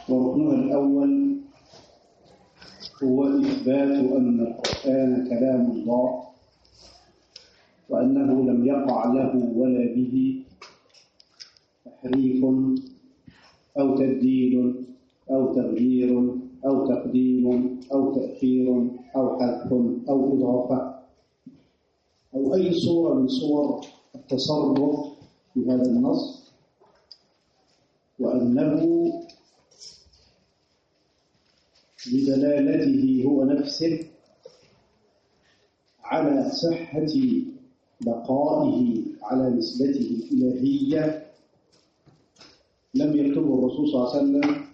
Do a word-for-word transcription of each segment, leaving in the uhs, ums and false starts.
وركنها الأول هو إثبات أن القرآن كلام الله، وأنه لم يقع له ولا به تحريف أو تبديل أو تغيير أو تقديم أو تأخير أو حذف أو إضافة أو أي صورة من صور التصرف في هذا النص، وأنه بدلالته هو نفسه على صحة بقائه على نسبته الإلهية لم يكتبه الرسول صلى الله عليه وسلم،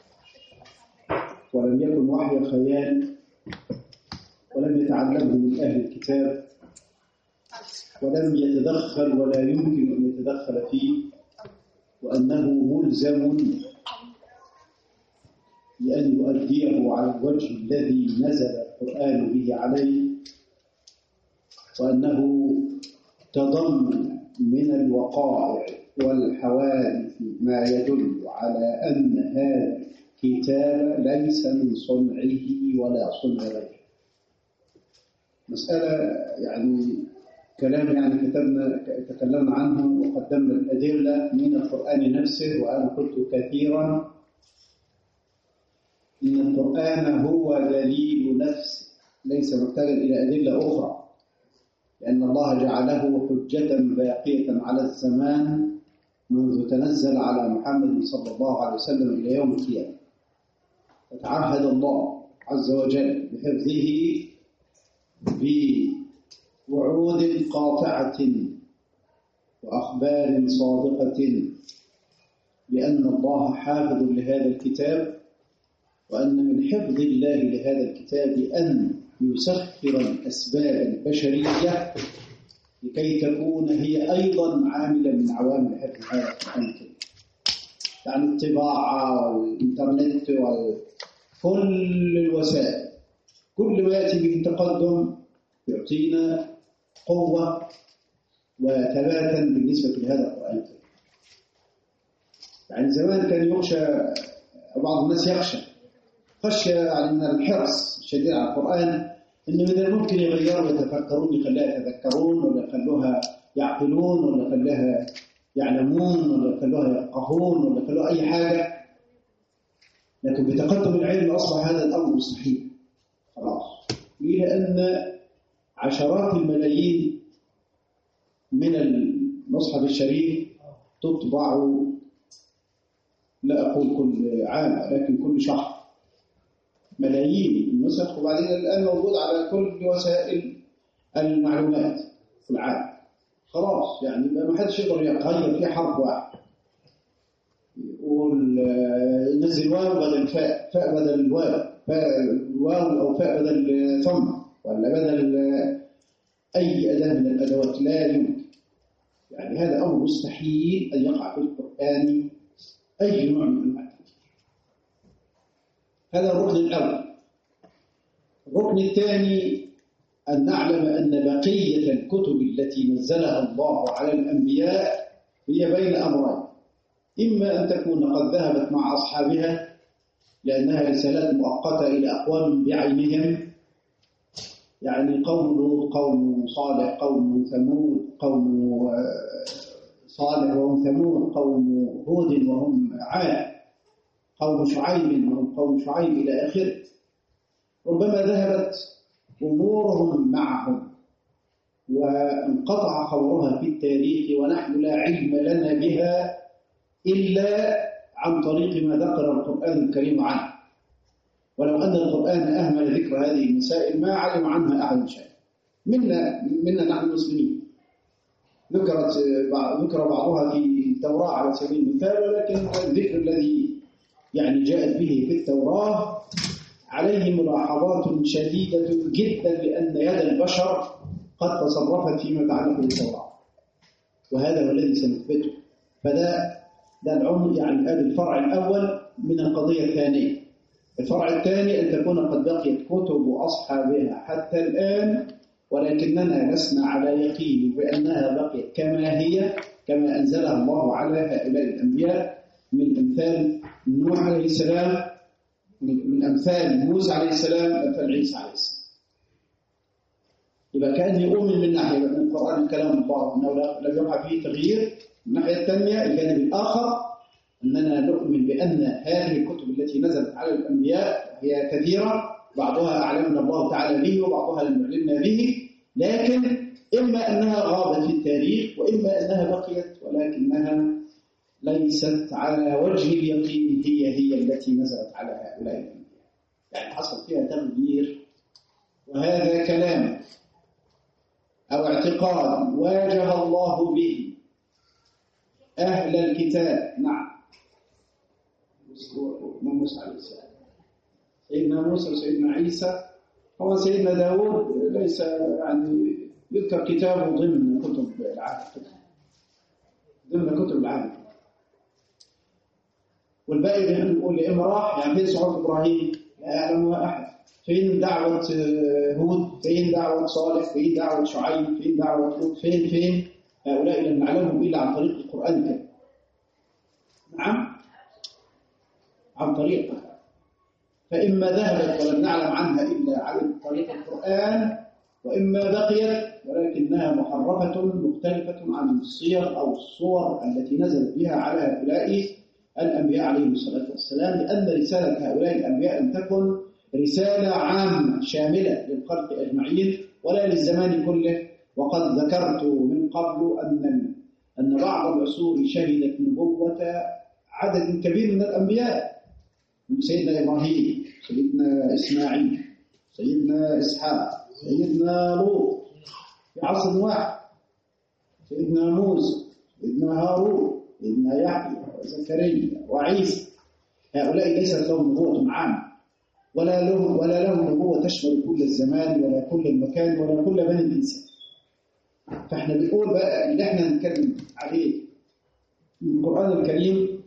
ولم يكن وحي خيال، ولم يتعلمه من أهل الكتاب، ولم يتدخل ولا يمكن أن يتدخل فيه، وأنه ملزم بأن يؤديه على الوجه الذي نزل القرآن به عليه، وأنه تضمن من الوقائع والحوادث ما يدل على أن هذا الكتاب ليس من صنعه ولا صنع غيره. مسألة يعني كلام يعني كتبنا تكلمنا عنه وقدمنا الأدلة من القرآن نفسه، وأنا قلت كثيرا إن القرآن هو دليل نفس ليس محتاجا إلى أدلة أخرى، لأن الله جعله حجة باقية على الزمان منذ تنزل على محمد صلى الله عليه وسلم إلى يوم القيامة. فتعهد الله عز وجل بحفظه بوعود قاطعة وأخبار صادقة بأن الله حافظ لهذا الكتاب، وأن من حفظ الله لهذا الكتاب أن يسخر الأسباب البشرية لكي تكون هي أيضا عاملة من عوامل حفظ هذا القرآن، يعني الطباعة والإنترنت وكل الوسائل، كل ما يأتي به التقدم يعطينا قوة وثباتا بالنسبة لهذا القرآن. يعني زمان كان يخشى بعض الناس يخشى خشية يعني من الحرص الشديد على القرآن إن من الممكن يغيروا يتفكرون، يخلوها يتذكرون ولا يخلوها يعقلون ولا يخلوها يعلمون ولا يخلوها يفقهون ولا يخلوها أي حاجة، لكن بتقدم العلم أصبح هذا الأمر مستحيل خلاص، إلى أن عشرات الملايين من المصحف الشريف تطبع، لا أقول كل عام لكن كل شهر، ملايين النسخ، وبعدين الآن موجود على كل وسائل المعلومات في العالم خلاص، يعني ما حدش يقدر يغير في حرف واحد، يقول نزل واو بدل فاء، فاء بدل الواو، فاء واو أو فاء بدل ثم، ولا بدل أي أداة من الأدوات، لا يمكن. يعني هذا أمر مستحيل أن يقع في القرآن أي نوع من المعلومات. هذا الركن الأول. الركن الثاني أن نعلم أن بقية الكتب التي نزلها الله على الأنبياء هي بين أمرين، إما أن تكون قد ذهبت مع أصحابها لأنها رسالات مؤقتة إلى أقوام بعينهم، يعني قوم لوط، قوم صالح، قوم ثمود، قوم صالح وهم ثمود، قوم هود وهم عاد، قوم شعيب وهم قوم شعيب إلى آخره. ربما ذهبت أمورهم معهم وانقطع خبرها في التاريخ ونحن لا علم لنا بها إلا عن طريق ما ذكر القرآن الكريم عنه، ولو أن القرآن أهمل ذكر هذه المسائل ما علم عنها أحد شيء منا منا نحن المسلمين. ذكرت ذكر بعضها في التوراة على سبيل المثال، ولكن الذكر الذي يعني جاءت به في التوراة عليه ملاحظات شديدة جدا، لأن يد البشر قد تصرفت فيما يتعلق بالتوراة، وهذا هو الذي سنثبته. فده ده العمر يعني هذا الفرع الأول من القضية الثانية. الفرع الثاني أن تكون قد بقيت كتب أصحابها حتى الآن، ولكننا لسنا على يقين بأنها بقيت كما هي، كما أنزلها الله على هؤلاء الأنبياء، من أمثال نوح عليه السلام، من أمثال موسى عليه السلام، أمثال عيسى عليه السلام. يبقى كان يؤمن من ناحية من القرآن كلام الله وأنه لا يقع فيه تغيير. من الناحية الثانية الجانب الآخر أننا نؤمن بأن هذه الكتب التي نزلت على الأنبياء هي كثيرة، بعضها أعلمنا الله تعالى به وبعضها لم يعلمنا به، لكن إما أنها غابت في التاريخ وإما أنها بقيت ولكنها ليست على وجه اليقين هي هي التي نزلت على هؤلاء الأنبياء، يعني حصل فيها تغيير. وهذا كلام أو اعتقاد واجه الله به أهل الكتاب. نعم، موسى عليه السلام، سيدنا موسى وسيدنا عيسى. هو سيدنا داود ليس يعني يذكر كتابه ضمن كتب العهد، ضمن كتب العهد، والباقي بنقول لإما راح يعني فين صحف إبراهيم لا يعلمها أحد، فين دعوة هود، فين دعوة صالح، فين دعوة شعيب، فين دعوة لوط، فين فين هؤلاء لم نعلمهم إلا عن طريق القرآن الكريم. نعم، عن طريق، فإما ذهبت ولم نعلم عنها إلا عن طريق القرآن، وإما بقيت ولكنها محرفة مختلفة عن الصيغ أو الصور التي نزلت بها على هؤلاء الأنبياء عليهم الصلاة والسلام، لأن رسالة هؤلاء الأنبياء لم تكن رسالة عامة شاملة للخلق أجمعين ولا للزمان كله. وقد ذكرت من قبل أن أن بعض العصور شهدت نبوة عدد كبير من الأنبياء، سيدنا إبراهيم، سيدنا إسماعيل، سيدنا إسحاق، سيدنا لوط في عصر واحد، سيدنا موسى، سيدنا هارون، سيدنا يحيى وزكريا وعيسى. هؤلاء ليست لهم نبوة عامة ولا لهم ولا لهم نبوة تشمل كل الزمان ولا كل المكان ولا كل بني الإنسان. فاحنا بنقول بقى اللي احنا هنتكلم عليه من القرآن الكريم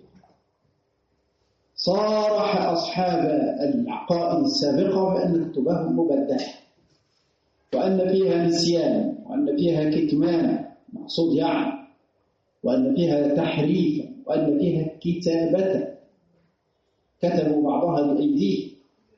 صارح أصحاب العقائد السابقة بأن كتبهم مبدلة، وأن فيها نسيان، وأن فيها كتمان مقصود يعني، وأن فيها تحريفا، وأن فيها كتابة كتبوا بعضها بأيديهم.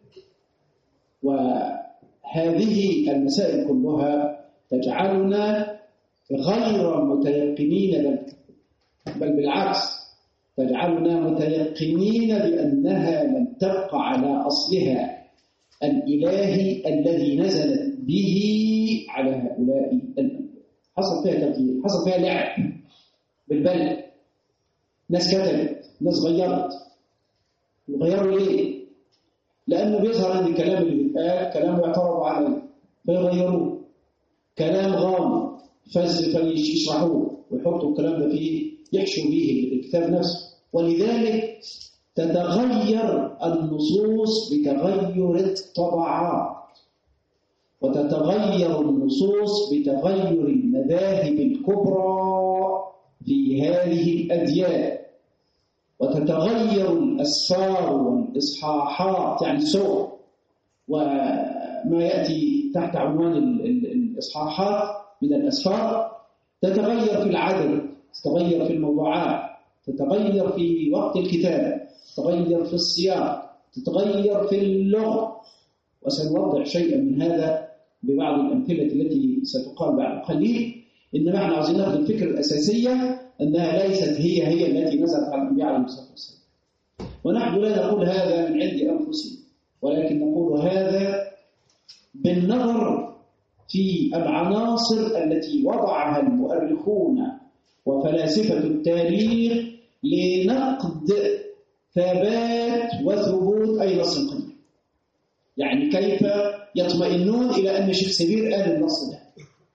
وهذه المسائل كلها تجعلنا غير متيقنين، بل, بل بالعكس تجعلنا متيقنين بأنها لم تبقى على أصلها الإلهي الذي نزلت به على هؤلاء الأنبياء. حصل فيها تغيير، حصل فيها لعب بالبلد، ناس كتبت، ناس غيرت. وغيروا ليه؟ لأنه بيظهر أن الكلام اللي بيتقال كلام يعترض عليه فيغيروه، كلام غامض فيشرحوه ويحطوا الكلام ده فيه، يحشوا به الكتاب نفسه. ولذلك تتغير النصوص بتغير الطبعات، وتتغير النصوص بتغير المذاهب الكبرى في هذه الأديان، وتتغير الأسفار والإصحاحات، يعني السور وما يأتي تحت عنوان الإصحاحات من الأسفار، تتغير في العدد، تتغير في الموضوعات، تتغير في وقت الكتابة، تتغير في السياق، تتغير في اللغة. وسنوضح شيئا من هذا ببعض الأمثلة التي ستقال بعد قليل. إنما احنا عاوزين ناخذ الفكرة الأساسية أنها ليست هي هي التي نزلت على الأنبياء عليهم الصلاة والسلام. ونحن لا نقول هذا من عند أنفسنا، ولكن نقول هذا بالنظر في العناصر التي وضعها المؤرخون وفلاسفة التاريخ لنقد ثبات وثبوت أي نص قديم. يعني كيف يطمئنون إلى أن شكسبير قال النص ده،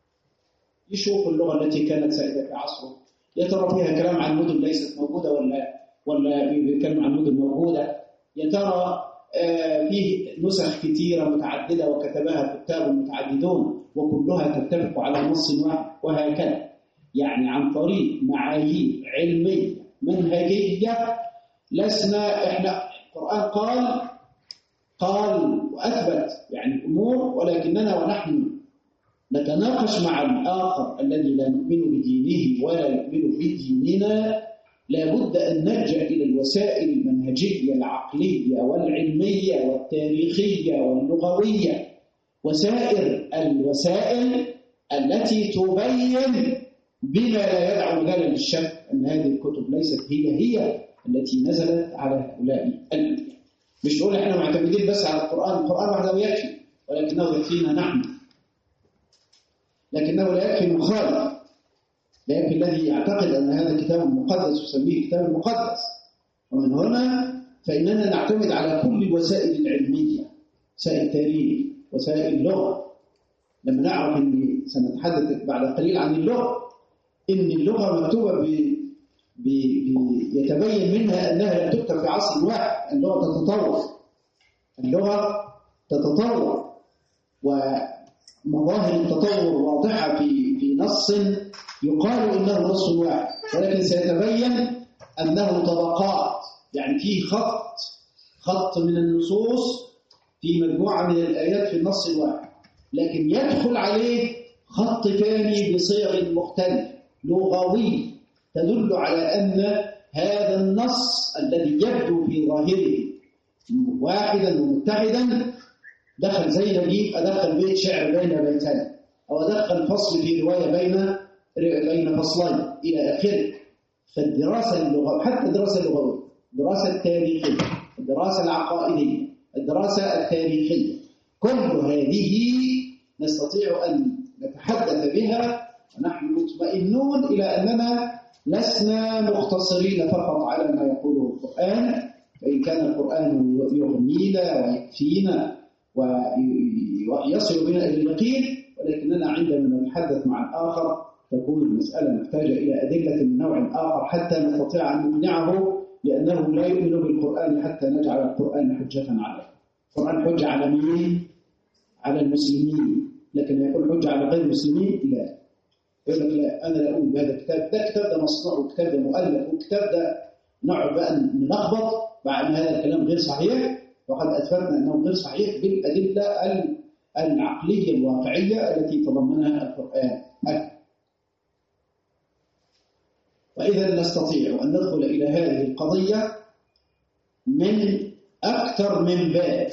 يشوف اللغة التي كانت سائدة في عصره، يا ترى فيها كلام عن مدن ليست موجودة ولا ولا بيتكلم عن مدن موجودة، يا ترى آه فيه نسخ كثيرة متعددة وكتبها كتاب متعددون وكلها تتفق على نص واحد، وهكذا. يعني عن طريق معايير علمية منهجية. لسنا احنا القرآن قال قال وأثبت يعني الأمور، ولكننا ونحن نتناقش مع الآخر الذي لا نؤمن بدينه ولا يؤمن بديننا، لابد أن نرجع إلى الوسائل المنهجية العقلية والعلمية والتاريخية واللغوية، وسائر الوسائل التي تبين بما لا يدع مجالا للشك أن هذه الكتب ليست هي هي التي نزلت على هؤلاء الأنبياء. مش نقول احنا معتمدين بس على القرآن، القرآن وحده يكفي، ولكنه يكفينا نحن، لكنه لا يكفي المخالف، لا يكفي الذي يعتقد أن هذا الكتاب مقدس ويسميه كتاب مقدس. ومن هنا فإننا نعتمد على كل الوسائل العلمية، وسائل التاريخ، وسائل اللغة. لما نعرف أن سنتحدث بعد قليل عن اللغة، إن اللغة مكتوبة ب... ب... ب... يتبين منها أنها لم تكتب في عصر واحد. اللغة تتطور، اللغة تتطور، ومظاهر التطور واضحة في في نص يقال إنه نص واحد، ولكن سيتبين أنه طبقات، يعني في خط خط من النصوص في مجموعة من الآيات في النص الواحد، لكن يدخل عليه خط ثاني بصيغ مختلف لغوي تدل على أن هذا النص الذي يبدو في ظاهره واحدا ومتحدا دخل زي نجيب أدخل بيت شعر بين بيتين، أو أدخل فصل في رواية بين بين فصلين إلى آخره. فالدراسة اللغوية، حتى الدراسة اللغوية، الدراسة التاريخية، الدراسة العقائدية، الدراسة التاريخية، كل هذه نستطيع أن نتحدث بها ونحن مطمئنون إلى أننا لسنا مقتصرين فقط على ما يقوله القرآن، فإن كان القرآن يغنينا ويكفينا ويصل بنا إلى اليقين، ولكننا عندما نتحدث مع الآخر تكون المسألة محتاجة إلى أدلة من نوع آخر حتى نستطيع أن نقنعه، لأنه لا يؤمن بالقرآن حتى نجعل القرآن حجة عليه. القرآن حجة على مين؟ على المسلمين، لكن يقول حجة على غير المسلمين لا. يقول لك لا، أنا لا أؤمن بهذا الكتاب، ده الكتاب ده مصنوع، والكتاب ده مؤلف، والكتاب ده نقعد بقى نلخبط مع أن هذا الكلام غير صحيح، وقد أثبتنا أنه غير صحيح بالأدلة العقلية الواقعية التي تضمنها القرآن. وإذا نستطيع أن ندخل إلى هذه القضية من أكثر من باب،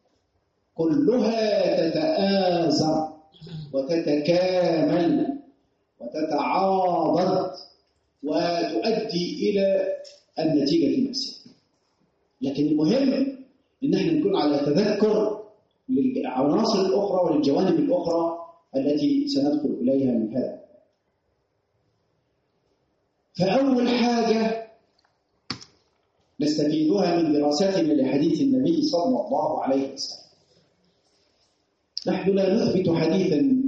كلها تتآزر وتتكامل وتتعاضد وتؤدي إلى النتيجة نفسها. لكن المهم إن احنا نكون على تذكر للعناصر الأخرى وللجوانب الأخرى التي سندخل إليها من هذا. فأول حاجة نستفيدها من دراستنا لحديث النبي صلى الله عليه وسلم، نحن لا نثبت حديثا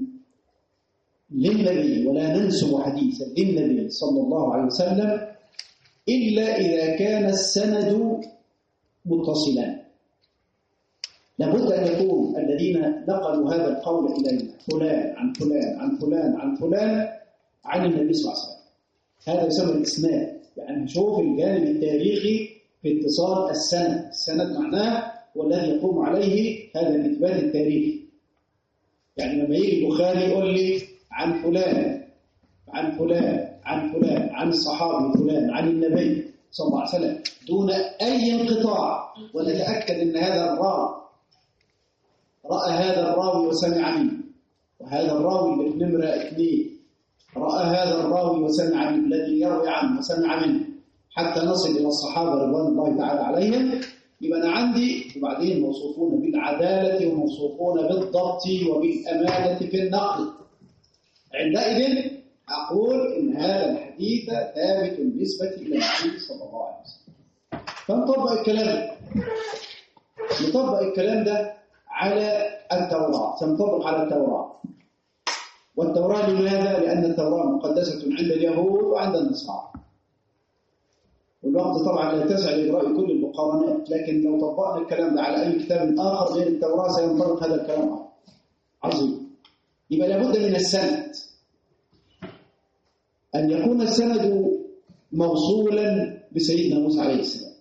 للنبي ولا ننسب حديثا للنبي صلى الله عليه وسلم إلا إذا كان السند متصلا. لابد أن يكون الذين نقلوا هذا القول إلينا فلان عن فلان عن فلان عن فلان عن النبي صلى الله عليه وسلم. هذا يسمى الإسناد، يعني نشوف الجانب التاريخي في اتصال السند. السند معناه هو الذي يقوم عليه هذا الإثبات التاريخي. يعني لما يجي البخاري يقول لي عن فلان عن فلان عن فلان عن الصحابي فلان عن النبي صلى الله عليه وسلم دون أي انقطاع، ونتأكد أن هذا الراوي رأى هذا الراوي وسمع منه، وهذا الراوي اللي في نمرة اثنين رأى هذا الراوي وسمع منه الذي يروي عنه وسمع منه، حتى نصل إلى الصحابة رضوان الله تعالى عليهم. يبقى أنا عندي وبعدين موصوفون بالعدالة وموصوفون بالضبط وبالأمانة في النقل. عندئذ أقول إن هذا الحديث ثابت بالنسبة إلى النبي صلى الله عليه وسلم. فنطبق الكلام ده نطبق الكلام ده على التوراة، سنطبق على التوراة. والتوراة لماذا؟ لأن التوراة مقدسة عند اليهود وعند النصارى. والوقت طبعا لا يتسع لإجراء كل المقارنات، لكن لو طبقنا الكلام ده على أي كتاب آخر غير التوراة سينطبق هذا الكلام عظيم. يبقى لابد من السند، أن يكون السند موصولا بسيدنا موسى عليه السلام.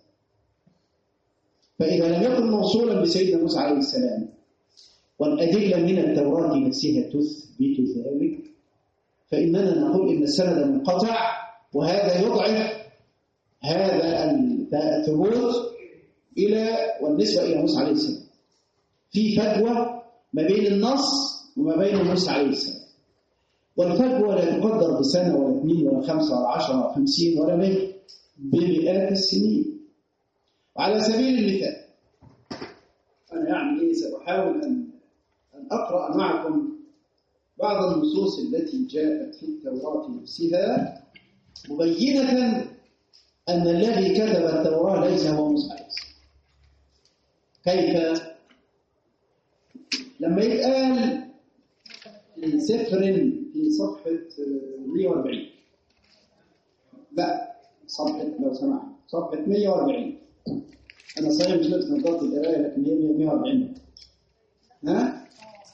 فإذا لم يكن موصولا بسيدنا موسى عليه السلام والأدلة من التوراة نفسها تثبت ذلك، فإننا نقول إن السند منقطع، وهذا يضعف هذا الثبوت إلى والنسبة إلى موسى عليه السلام. في فجوة ما بين النص وما بين موسى عليه السلام، والفجوة لا تقدر بسنة ولا اثنين ولا خمسة ولا عشرة ولا خمسين ولا مئة، بمئات السنين. وعلى سبيل المثال أنا يعني إيه سأحاول أن أن أقرأ معكم بعض النصوص التي جاءت في التوراة نفسها مبينة أن الذي كتب التوراة ليس هو موسى عليه السلام. كيف؟ لما يتقال في سفر في صفحة مئة وأربعين، لا صفحة لو سمحت صفحة مئة وأربعين، أنا صحيح مش لابس نظارة القراية لكن هي مئة وأربعين. ها؟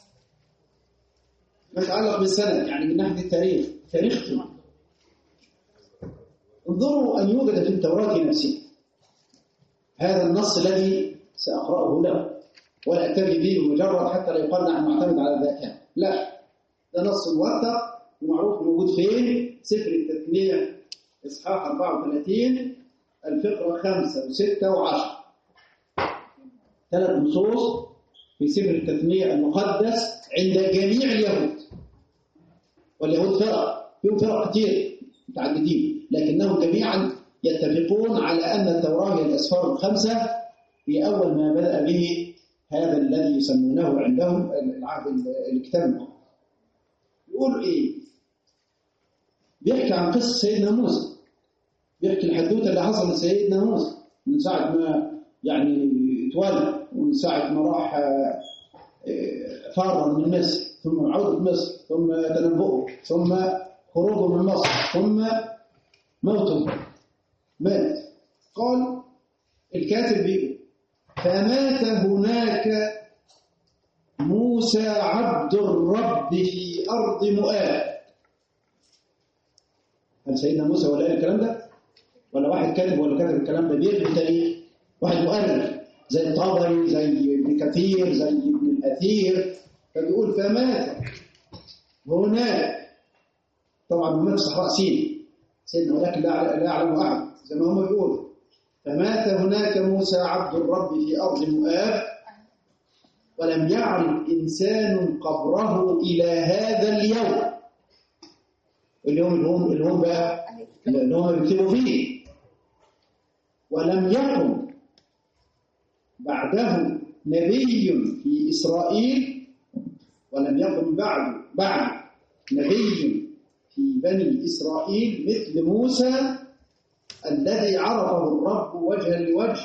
ما يتعلق بالسند يعني من ناحية التاريخ، تاريخه. انظروا أن يوجد في التوراة نفسها هذا النص الذي سأقرأه له، ولا أكتفي به بمجرد حتى لا يقال نحن معتمد على الذاكرة، لا، ده نص موثق ومعروف موجود فين؟ سفر التثنية إصحاح أربعة وثلاثين الفقرة خمسة وستة وعشرة، ثلاث نصوص في سفر التثنية المقدس عند جميع اليهود. واليهود فرق، فيهم فرق كتير متعددين، لكنهم جميعا يتفقون على أن التوراة هي الأسفار الخمسة، هي أول ما بدأ به هذا الذي يسمونه عندهم العهد الكتاب المقدس. يقول إيه؟ بيحكي عن قصة سيدنا موسى، بيحكي الحدوثة اللي حصل لسيدنا موسى من ساعة ما يعني اتولد، ومن ساعة ما راح فارا من مصر، ثم عودة مصر، ثم تنبؤه، ثم خروجه من مصر، ثم موته، مات. قال الكاتب بيقول فمات هناك موسى عبد الرب في أرض مؤاب. هل سيدنا موسى ولا قال الكلام ده؟ ولا واحد كاتب ولا كاتب الكلام ده بيرجع تاريخ؟ واحد مؤرخ زي الطبري زي ابن كثير زي ابن الأثير، فبيقول فمات هناك، طبعا ما مات صحراء سيناء سيدنا، ولكن لا يعلم أحد زي ما هم بيقولوا. فمات هناك موسى عبد الرب في أرض مؤاب، ولم يعرف إنسان قبره إلى هذا اليوم. اليوم اللي هم اللي هم بقى اللي هم بيكتبوا فيه. ولم يكن بعده نبي في إسرائيل، ولم يكن بعد بعد نبي في بني إسرائيل مثل موسى الذي عرفه الرب وجها لوجه.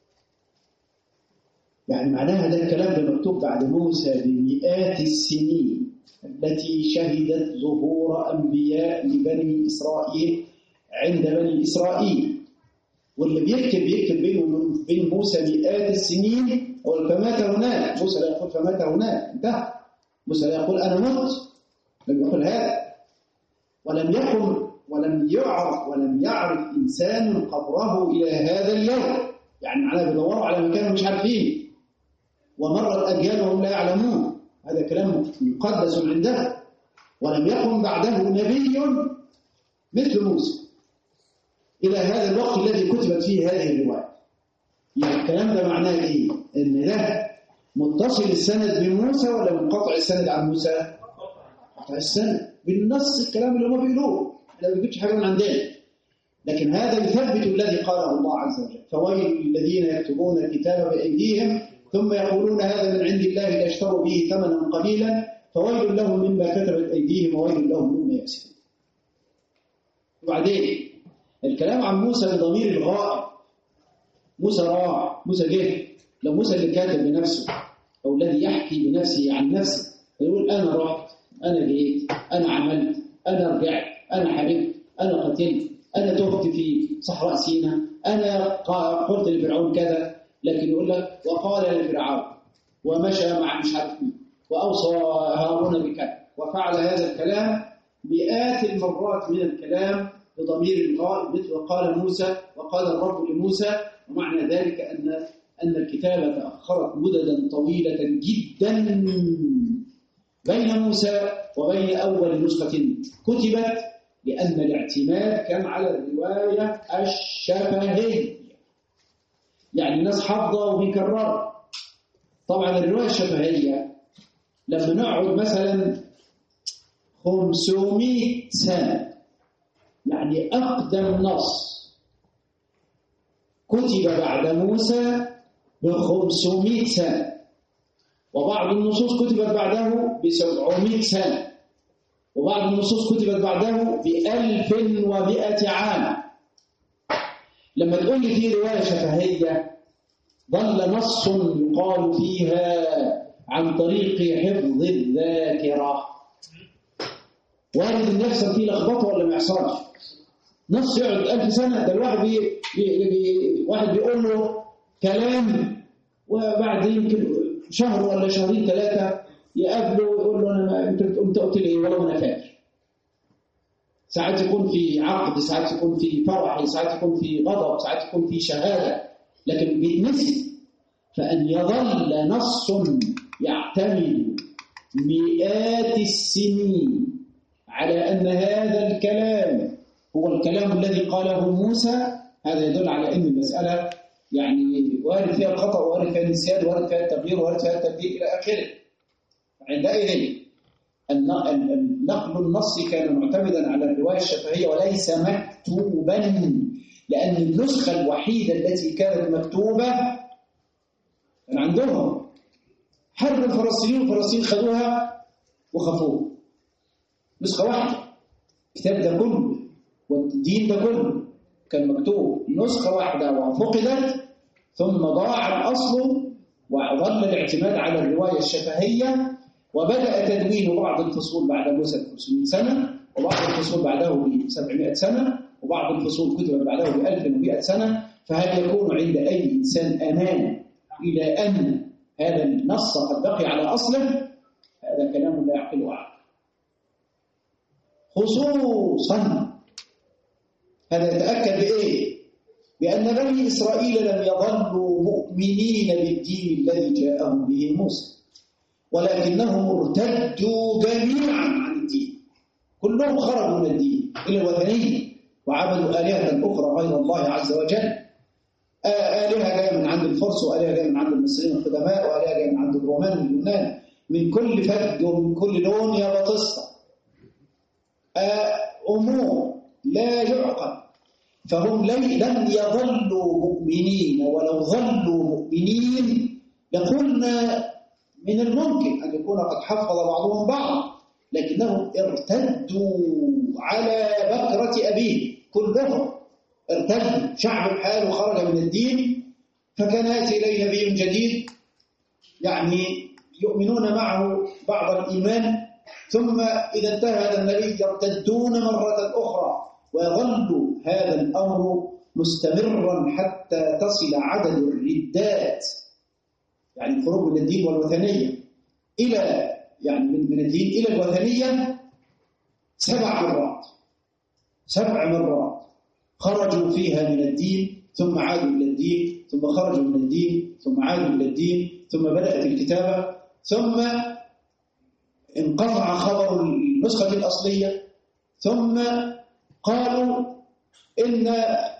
يعني معناها ده الكلام ده مكتوب بعد موسى بمئات السنين التي شهدت ظهور أنبياء لبني إسرائيل عند بني إسرائيل، واللي بيكتب بيكتب بينه بين موسى مئات السنين. فمات هناك، موسى لا يقول فمات هناك انتهى، موسى لا يقول أنا مت، لم يقل هذا. ولم يكن ولم يعرف ولم يعرف إنسان قبره إلى هذا اليوم، يعني معناه بيدوروا على مكان مش عارفين، ومر الأجيال وهم لا يعلمون. هذا كلام مقدس عنده. ولم يكن بعده نبي مثل موسى إلى هذا الوقت الذي كتبت فيه هذه الرواية. يعني الكلام ده معناه إيه؟ إن ده متصل السند بموسى ولا منقطع السند عن موسى؟ منقطع السند بالنص، الكلام اللي هم بيقولوه، لا بيجيبش حاجة من عندنا. لكن هذا يثبت الذي قاله الله عز وجل: فويل للذين يكتبون الكتاب بأيديهم ثم يقولون هذا من عند الله ليشتروا به ثمنا قليلا فويل لهم مما كتبت أيديهم وويل لهم مما يكسبون. وبعدين الكلام عن موسى بضمير الغائب. موسى راح، موسى جه. لو موسى اللي كاتب بنفسه أو الذي يحكي بنفسه عن نفسه يقول أنا رحت، أنا جيت، أنا عملت، أنا رجعت، أنا حاربت، أنا قتلت، أنا تهت في صحراء سيناء، أنا قلت لفرعون كذا. لكن يقول لك وقال لفرعون ومشى مع مش عارف مين وأوصى هارون بكذا وفعل هذا الكلام مئات المرات من الكلام بضمير الغائب، مثل وقال موسى وقال الرب لموسى. ومعنى ذلك أن أن الكتابة تأخرت مددا طويلة جدا بين موسى وبين أول نسخة كتبت لأن الاعتماد كان على الرواية الشفهية، يعني الناس حافظة وبيكرروا. طبعا الرواية الشفهية لما نقعد مثلا خمسمائة سنة، يعني أقدم نص كتب بعد موسى بخمسمائة سنة، وبعض النصوص كتبت بعده بسبعمائة سنة، وبعض النصوص كتبت بعده بألف ومائة عام. لما تقول لي في رواية شفهية ظل نص يقال فيها عن طريق حفظ الذاكرة، وارد ان يحصل فيه لخبطه ولا ما يحصلش؟ نص يقعد ألف سنة، ده الواحد بي... بي... بي... واحد بيقول له كلام وبعد يمكن شهر ولا شهرين ثلاثة يقابله ويقول له أنا ما أنت أنت قلت لي إيه والله ما أنا فاكر. ساعات يكون في عقد، ساعات يكون في فرح، ساعات يكون في غضب، ساعات يكون في شهادة، لكن بيتنسي. فأن يظل نص يعتمد مئات السنين على أن هذا الكلام هو الكلام الذي قاله موسى، هذا يدل على أن المسألة يعني وارد فيها الخطأ، وارد فيها النسيان، وارد فيها التغيير، وارد فيها التبديل إلى آخره. عندئذ نقل النص كان معتمدا على الرواية الشفهية وليس مكتوبا، لأن النسخة الوحيدة التي كانت مكتوبة كان عندهم حرب الفلسطينيين، والفلسطينيين خذوها وخفوه. نسخة واحدة، الكتاب ده كله والدين ده كله كان مكتوب نسخة واحدة وفقدت، ثم ضاع الأصل وظل الاعتماد على الرواية الشفهية، وبدأ تدوين بعض الفصول بعد موسى بخمسمائة سنة، وبعض الفصول بعده بسبعمائة سنة، وبعض الفصول كتبت بعده بألف ومائة سنة. فهل يكون عند أي إنسان أمان إلى أن هذا النص قد بقي على أصله؟ هذا كلام لا يعقله عقل. خصوصا هذا يتأكد بإيه؟ بأن بني إسرائيل لم يظلوا مؤمنين بالدين الذي جاءهم به موسى، ولكنهم ارتدوا جميعا عن الدين، كلهم خرجوا من الدين إلى الوثنية وعبدوا آلهة أخرى غير الله عز وجل. آلهة جاية من عند الفرس، وآلهة جاية من عند المصريين القدماء، وآلهة جاية من عند الرومان واليونان، من كل فج ومن كل لون يا بطسطة. أمور لا يعقل. فهم لم يظلوا مؤمنين، ولو ظلوا مؤمنين لقلنا من الممكن أن يكون قد حفظ بعضهم بعض، لكنهم ارتدوا على بكرة أبيه، كلهم ارتدوا، شعب الحال وخرج من الدين. فكان يأتي إليه نبي جديد يعني يؤمنون معه بعض الإيمان، ثم إذا انتهى هذا النبي يرتدون مرة أخرى، ويظل هذا الأمر مستمرا حتى تصل عدد الردات، يعني الخروج من الدين والوثنية إلى يعني من الدين إلى الوثنية سبع مرات سبع مرات خرجوا فيها من الدين، ثم عادوا إلى الدين، ثم خرجوا من الدين، ثم عادوا إلى الدين، ثم بدأت الكتابة، ثم انقطع خبر النسخة الأصلية، ثم قالوا إن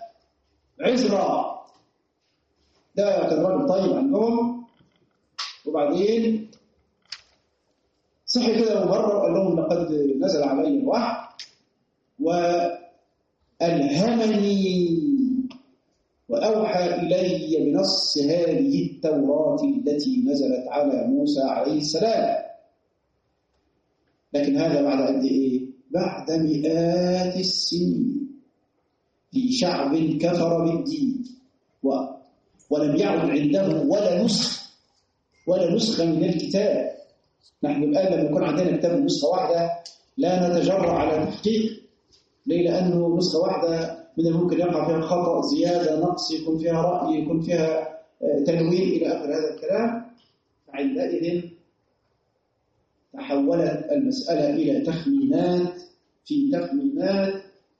عزرا ده كان راجل طيب عندهم، وبعدين صحي كده مرة وقال لهم لقد نزل علي الوحي وألهمني وأوحى إلي بنص هذه التوراة التي نزلت على موسى عليه السلام. لكن هذا بعد قد إيه؟ بعد مئات السنين في شعب كفر بالدين و... ولم يعد عنده ولا نسخة ولا نسخة من الكتاب. نحن الآن لما يكون عندنا كتاب نسخة واحدة لا نتجرأ على تحقيق، ليه؟ لأنه نسخة واحدة من الممكن يقع فيها خطأ، زيادة، نقص، يكون فيها رأي، يكون فيها تنوين إلى آخر هذا الكلام. فعندئذ تحولت المسألة إلى تخمينات في تخمينات.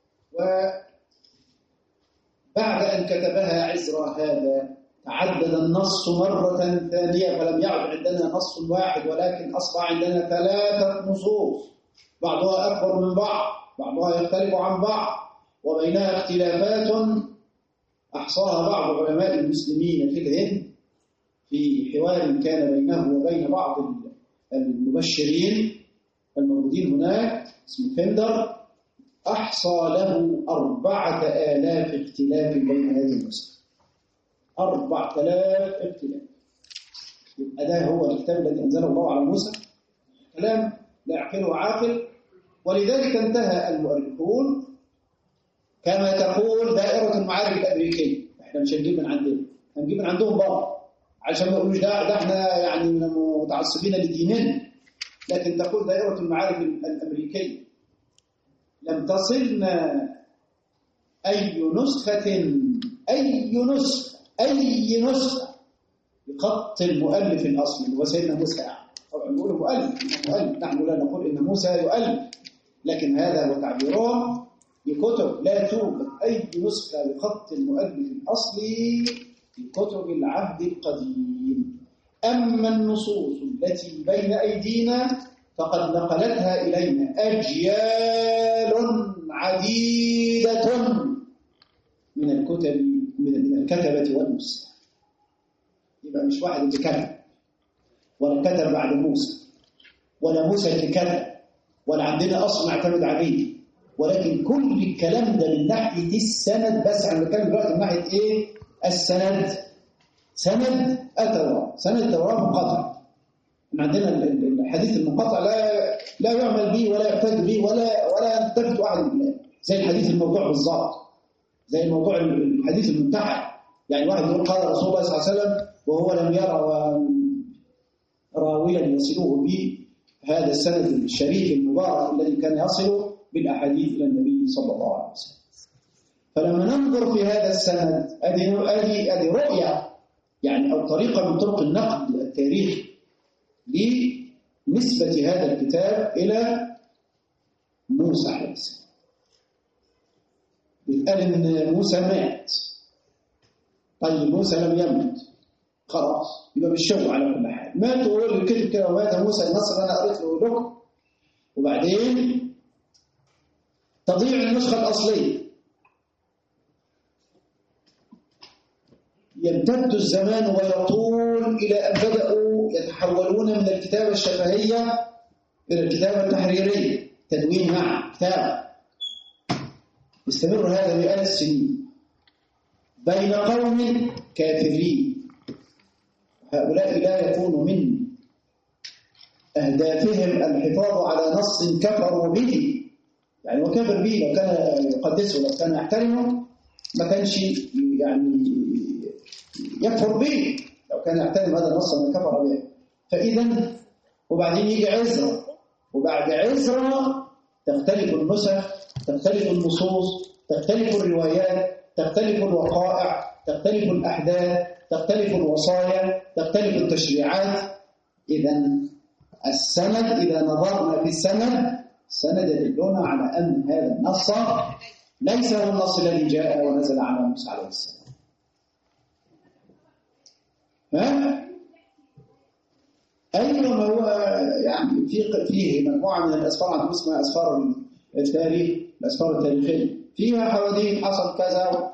وبعد أن كتبها عزرا هذا تعدد النص مرة ثانية، فلم يعد عندنا نص واحد، ولكن أصبح عندنا ثلاثة نصوص بعضها أكبر من بعض، بعضها يختلف عن بعض وبينها اختلافات أحصاها بعض علماء المسلمين في الهند في حوار كان بينه وبين بعض المبشرين الموجودين هناك اسمه فندر، أحصى له أربعة آلاف اختلاف بين هذه المسألة. أربعة آلاف اختلاف. يبقى ده هو الكتاب الذي أنزله الله على موسى، كلام لا يعقله عاقل. ولذلك انتهى المؤرخون كما تقول دائرة المعارف الأمريكية. احنا مش هنجيب من عندنا، هنجيب من عندهم بره علشان ما يقولوش ده ده احنا يعني من المتعصبين لديننا. لكن تقول دائرة المعارف الأمريكية لم تصلنا أي نسخة أي نسخة أي نسخة بخط المؤلف الأصلي هو سيدنا موسى. طبعا نقول مؤلف مؤلف نحن لا نقول إن موسى يؤلف، لكن هذا هو تعبيرهم بكتب. لا توجد أي نسخة بخط المؤلف الأصلي في كتب العهد القديم. أما النصوص التي بين أيدينا فقد نقلتها إلينا أجيال عديدة من الكتب من الكتبة والنسخ. يبقى مش واحد اللي كتب ولا كتب بعد موسى ولا موسى اللي كتب ولا عندنا أصل نعتمد عليه، ولكن كل الكلام ده من ناحية السند. بس عم بتكلم دلوقتي من ناحية إيه؟ السند. سند التوراة، سند التوراة منقطع. عندنا الحديث المنقطع لا لا يعمل به ولا يحتج به ولا ولا يلتفت أحد بالله، زي الحديث الموضوع بالظبط، زي الموضوع الحديث المنتحل. يعني واحد يقول قال رسول الله صلى الله عليه وسلم وهو لم يرى راويا يصله به هذا السند الشريف المبارك الذي كان يصل بالأحاديث إلى النبي صلى الله عليه وسلم. فلما ننظر في هذا السند أدي أدي أدي رؤية يعني أو طريقة من طرق النقد التاريخي لنسبة هذا الكتاب إلى موسى عليه السلام. قال إن موسى مات. طيب موسى لم يمت، خلاص يبقى بالشغل على كل حال. مات وقول الكتب كده ومات موسى، النص اللي أنا قريت له لكم. وبعدين تضيع النسخة الأصلية، يمتد الزمان ويطول إلى أن بدأوا يتحولون من الكتابة الشفهية إلى الكتابة التحريرية، تدوين مع كتاب. يستمر هذا مئات السنين بين قوم كافرين. هؤلاء لا يكون من أهدافهم الحفاظ على نص كفروا به، يعني وكفر به لو كان يقدسه لو كان يحترمه ما كانش يعني يكفر به، لو كان يحترم هذا النص من كفر به. فإذا وبعدين يجي عزرا، وبعد عزرا تختلف النسخ، تختلف النصوص، تختلف الروايات، تختلف الوقائع، تختلف الأحداث، تختلف الوصايا، تختلف التشريعات. إذا السند إذا نظرنا في السند، السند يدلنا على أن هذا النص ليس هو النص الذي جاء ونزل على موسى عليه السلام. ها؟ أيضا هو يعني في فيه مجموعة من الأسفار عندهم اسمها أسفار التاريخ، الأسفار التاريخية، فيها حواديت حصل كذا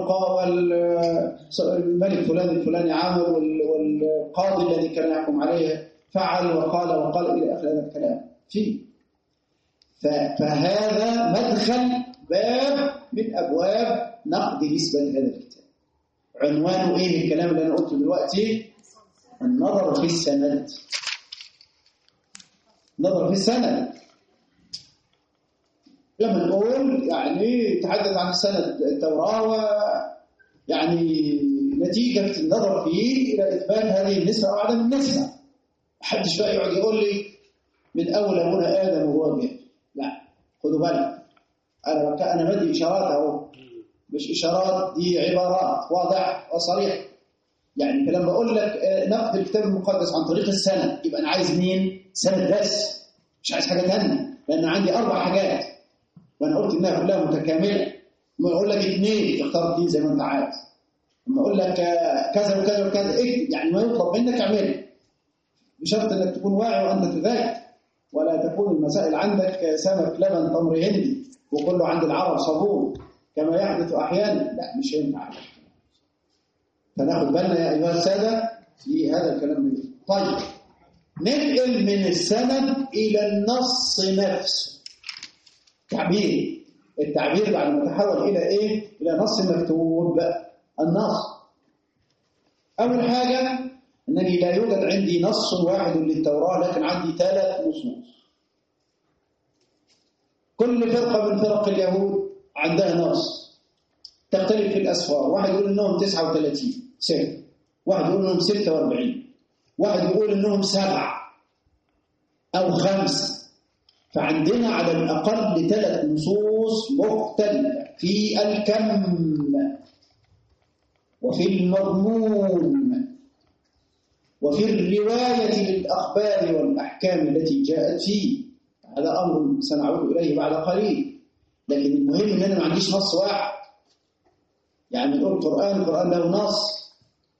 والملك فلان الفلاني عامل والقاضي الذي كان يحكم عليه فعل وقال وقال إلى آخر هذا الكلام فيه. فهذا مدخل باب من أبواب نقد نسبة هذا الكتاب. عنوانه إيه الكلام اللي أنا قلته دلوقتي؟ النظر في السند. نظر في السند لما نقول يعني تحدث عن السند التوراة يعني نتيجة النظر فيه إلى إثبات هذه النسبة أو عدم النسبة. محدش بقى يقعد يقول لي من أول أبونا آدم وهو جاهل. لا، خدوا بالك، أنا أنا بدي إشارات أهو، مش إشارات، دي عبارات واضحة وصريحة. يعني لما بقول لك نقد الكتاب المقدس عن طريق السند، يبقى أنا عايز مين؟ سند بس، مش عايز حاجة ثانية، لأن عندي أربع حاجات وأنا قلت إنها كلها متكاملة. لما أقول لك اثنين تختار اثنين زي ما أنت عايز. لما أقول لك كذا وكذا وكذا اكتب، يعني ما يطلب منك اعمله، بشرط إنك تكون واعي وأنت تذاكر. ولا تكون المسائل عندك سمك لبن تمر هندي وكله عند العرب صابون كما يحدث أحيانا. لا، مش ينفع. فناخد بالنا يا أيها السادة في هذا الكلام منه. طيب، ننقل من السند إلى النص نفسه. تعبير التعبير بعد ما تحول إلى إيه؟ إلى نص مكتوب. النص أول حاجة أنني لا يوجد عندي نص واحد للتوراة، لكن عندي ثلاث نصوص. كل فرقة من فرق اليهود عندها نص تختلف في الأسفار. واحد يقول إنهم تسعة وثلاثين سنة، واحد يقول إنهم ستة وأربعين، واحد يقول إنهم سبعة أو خمس. فعندنا على الأقل ثلاث نصوص مختلفة في الكم وفي المضمون وفي الرواية للأخبار والأحكام التي جاءت فيه. هذا أمر سنعود إليه بعد قليل، لكن المهم أن أنا ما عنديش نص واحد. يعني نقول القرآن القرآن له نص،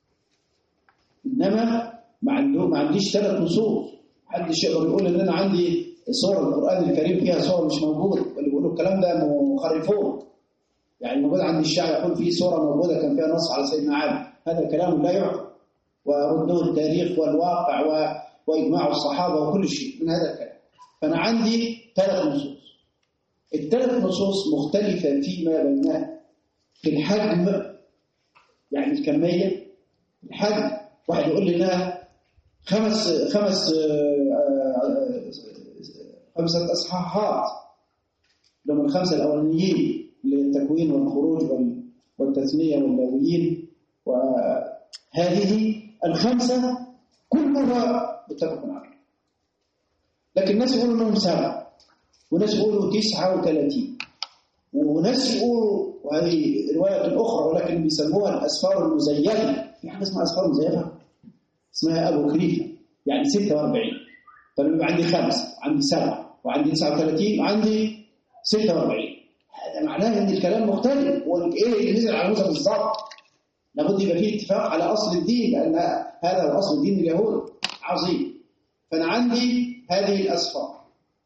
إنما ما عنده ما عنديش ثلاث نصوص. محدش يقدر يقول إن أنا عندي صور القرآن الكريم فيها صور مش موجودة، واللي بيقولوا الكلام ده مخرفون. يعني موجود عند الشيعة يقول في صورة موجودة كان فيها نص على سيدنا علي، هذا كلام لا يعقل، وردوه التاريخ والواقع و... وإجماع الصحابة وكل شيء من هذا الكلام. فأنا عندي ثلاث نصوص. الثلاث نصوص مختلفة فيما بينها في الحجم، يعني الكمية. الحجم واحد يقول لي إنها خمس خمس خمسة أصحاحات لهم الخمسة الأولانيين للتكوين والخروج والتثنية واللاويين، وهذه الخمسة كلها متفق عليها. لكن الناس يقولوا انهم سبعة، وناس يقولوا تسعة وثلاثين، وناس يقولوا، وهذه رواية أخرى ولكن بيسموها الأسفار المزيفة. في حاجة اسمها أسفار مزيفة اسمها أبو كريفة، يعني ستة وأربعين. فلما عندي خمسة وعندي سبعة وعندي تسعة وثلاثين وعندي ستة وأربعين، هذا معناه ان الكلام مختلف. وايه اللي نزل على موسى بالضبط؟ لابد يبقى فيه اتفاق على اصل الدين، لان هذا هو اصل دين اليهود. عظيم. فانا عندي هذه الاسفار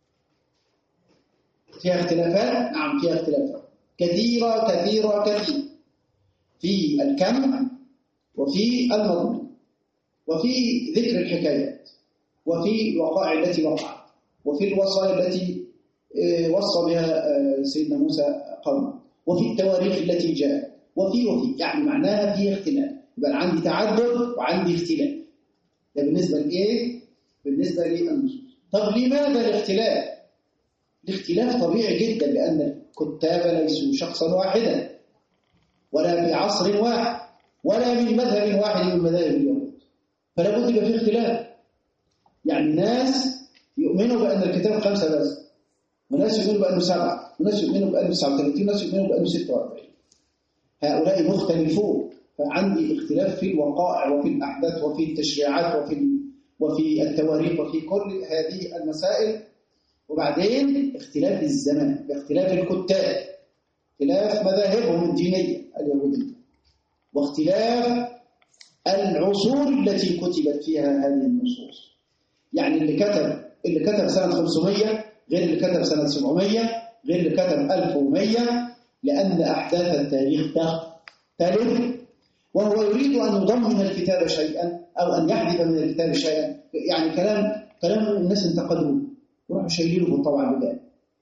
فيها اختلافات. نعم فيها اختلافات كثيره كثيره كثيره في الكم وفي المضمون وفي ذكر الحكايات وفي الوقائع التي وقعت وفي الوصايا التي وصى بها سيدنا موسى قومه وفي التواريخ التي جاءت وفي وفي يعني معناها في اختلاف. يبقى عندي تعدد وعندي اختلاف. ده بالنسبة لإيه؟ بالنسبة للنصوص. طب لماذا الاختلاف؟ الاختلاف طبيعي جدا، لأن الكتاب ليسوا شخصا واحدا ولا في عصر واحد ولا من مذهب واحد من مذاهب اليهود، فلا بد يبقى في اختلاف. يعني الناس يؤمنوا بأن الكتاب خمسة بس، وناس يؤمنوا بأنه سبعة، وناس يؤمنوا بأنه تسعة وثلاثين، وناس يؤمنوا بأنه ستة وأربعين. هؤلاء مختلفون. فعندي اختلاف في الوقائع وفي الأحداث وفي التشريعات وفي وفي التواريخ وفي كل هذه المسائل. وبعدين اختلاف الزمان باختلاف الكتاب، اختلاف مذاهبهم الدينية اليهودية، واختلاف العصور التي كتبت فيها هذه النصوص. يعني اللي كتب اللي كتب سنة خمسمائة غير اللي كتب سنة سبعمائة غير اللي كتب ألف ومائة، لأن أحداث التاريخ تختلف. وهو يريد أن يضمن الكتاب شيئا أو أن يحذف من الكتاب شيئا. يعني كلام كلام الناس انتقدوه يروحوا شايلينه في الطبعة البداية.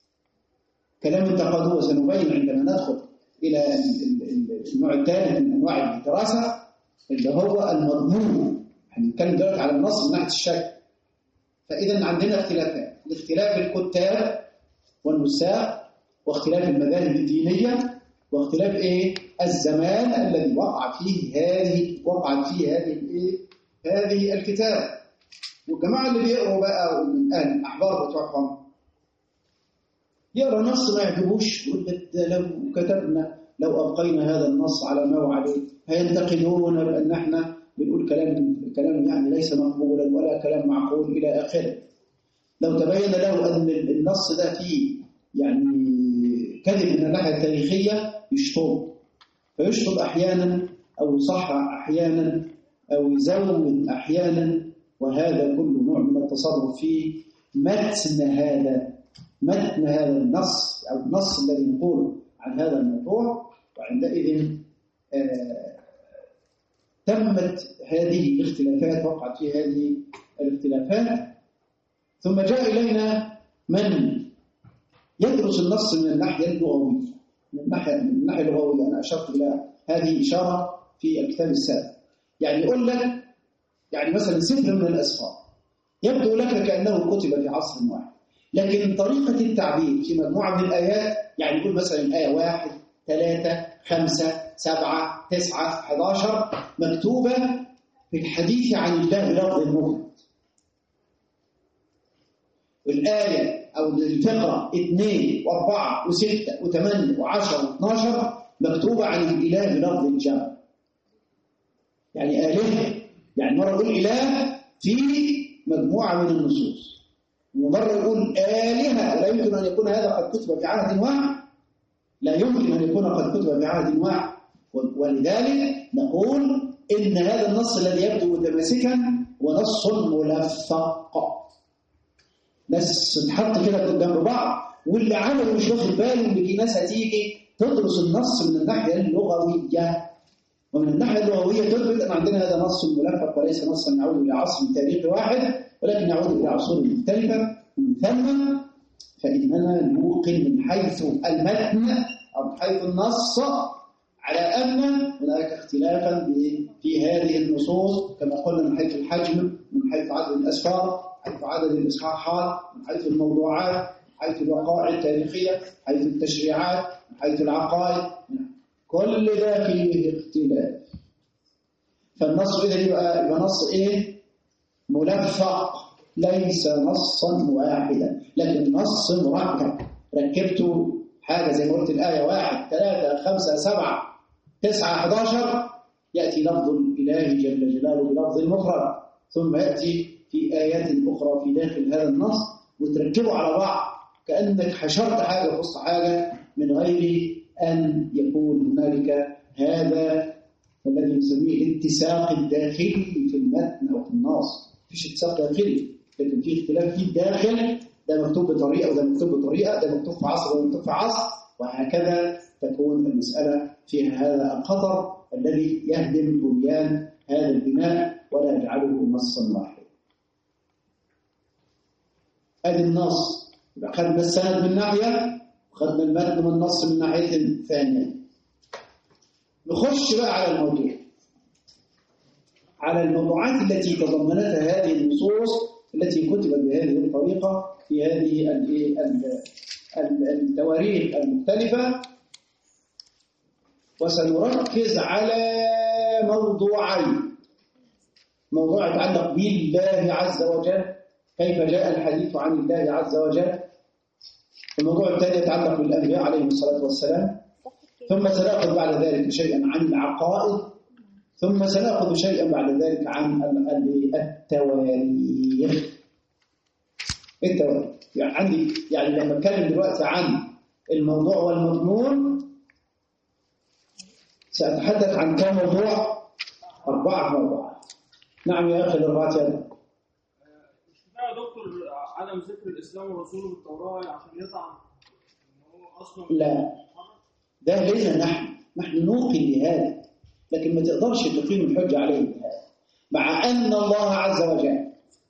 كلام انتقدوه وسنبين عندما ندخل إلى النوع الثالث من أنواع الدراسة اللي هو المضمون. هنتكلم دلوقتي على النص من ناحية الشكل. فإذا عندنا اختلافات، الاختلاف الكتاب والنساخ، واختلاف المذاهب الدينية، واختلاف ايه الزمان الذي وقع فيه هذه وقعت فيه هذه الايه هذه الكتاب. والجماعه اللي بيقروا بقى من اهل الاحبار بتوعهم يقرا نص ما يعجبوش يقول لك لو كتبنا لو ابقينا هذا النص على ما هو عليه هينتقدون بان احنا بنقول كلام كلام يعني ليس مقبولا ولا كلام معقول الى اخره. لو تبين له ان النص ده فيه يعني كذب من الناحيه التاريخيه يشطب، فيشطب احيانا او يصحح احيانا او يزود احيانا، وهذا كله نوع من التصرف فيه متن هذا متن هذا النص أو النص الذي نقوله عن هذا الموضوع. وعندئذ آه تمت هذه الاختلافات، وقعت في هذه الاختلافات. ثم جاء إلينا من يدرس النص من الناحية اللغوية، من الناحية من الناحية اللغوية. أنا أشرت إلى هذه إشارة في الكتاب السابق. يعني يقول لك يعني مثلا سفر من الأسفار يبدو لك كأنه كتب في عصر واحد، لكن طريقة التعبير في مجموعة من الآيات، يعني يقول مثلا آية واحد ثلاثة خمسة سبعة تسعة أحد عشر مكتوبة في الحديث عن الله بلفظ المفرد، والآية أو الفقرة اثنين وأربعة وستة وثمانية وعشرة واثناشر مكتوبة عن الإله بلفظ الجمع. يعني آله، يعني مرة يقول إله في مجموعة من النصوص، ومرة يقول آلهة. لا يمكن أن يكون هذا قد كتب في عهد واحد، لا يمكن أن يكون قد كتب في عهد واحد. ولذلك نقول إن هذا النص الذي يبدو متماسكا هو نص ملفق، ناس تحط كده جنب بعض، واللي عمله مش واخد باله ان في ناس هتيجي تدرس النص من الناحيه اللغويه، ومن الناحيه اللغويه تثبت ان عندنا هذا نص ملفق وليس نصا يعود الى عصر تاريخي واحد، ولكن يعود الى عصور مختلفه. من ثم فاننا نوقن من حيث المتن او من حيث النص على ان هناك اختلافا في هذه النصوص، كما قلنا من حيث الحجم، من حيث عدد الاسفار، من حيث عدد الاصحاحات، من حيث الموضوعات، من حيث الوقائع التاريخيه، من حيث التشريعات، من حيث العقائد، كل ده فيه اختلاف. فالنص اذا يبقى يبقى نص ايه؟ ملفق، ليس نصا واحدا، لكن نص مركب. ركبته حاجه زي ما قلت الايه واحد ثلاثه خمسه سبعه تسعه احد عشر، ياتي لفظ الاله جل جلاله بلفظ المفرد، ثم ياتي في آيات أخرى في داخل هذا النص، وتركبه على بعض كأنك حشرت حاجة في وسط حاجة، من غير أن يكون هنالك هذا الذي نسميه الاتساق الداخلي في المتن أو في النص. مفيش اتساق داخلي، لكن في اختلاف في الداخل، ده مكتوب بطريقة وده مكتوب بطريقة، ده مكتوب في عصر وده مكتوب في عصر، وهكذا تكون المسألة فيها هذا الخطر الذي يهدم بنيان هذا البناء ولا يجعله نصا واحدا. ادي النص، يبقى خدنا السند من ناحيه وخدنا المتن والنص من ناحيه ثانيه. نخش بقى على الموضوع، على الموضوعات التي تضمنتها هذه النصوص التي كتبت بهذه الطريقه في هذه التواريخ المختلفه. وسنركز على موضوعين: موضوع يتعلق بالله عز وجل، كيف جاء الحديث عن الله عز وجل. الموضوع الثاني يتعلق بالأنبياء عليهم الصلاة والسلام. ثم سنأخذ بعد ذلك شيئا عن العقائد، ثم سنأخذ شيئا بعد ذلك عن التواريخ. التواريخ يعني عندي، يعني لما أتكلم دلوقتي عن الموضوع والمضمون سأتحدث عن كم موضوع؟ أربعة موضوعات. نعم يا أخي، الأربعة يا دكتور. عدم ذكر الإسلام ورسوله بالتوراة عشان يطعن إنه أصلا لا، ده ليس نحن نحن نوقن بهذا، لكن ما تقدرش تقيم الحجة عليه بهذا، مع أن الله عز وجل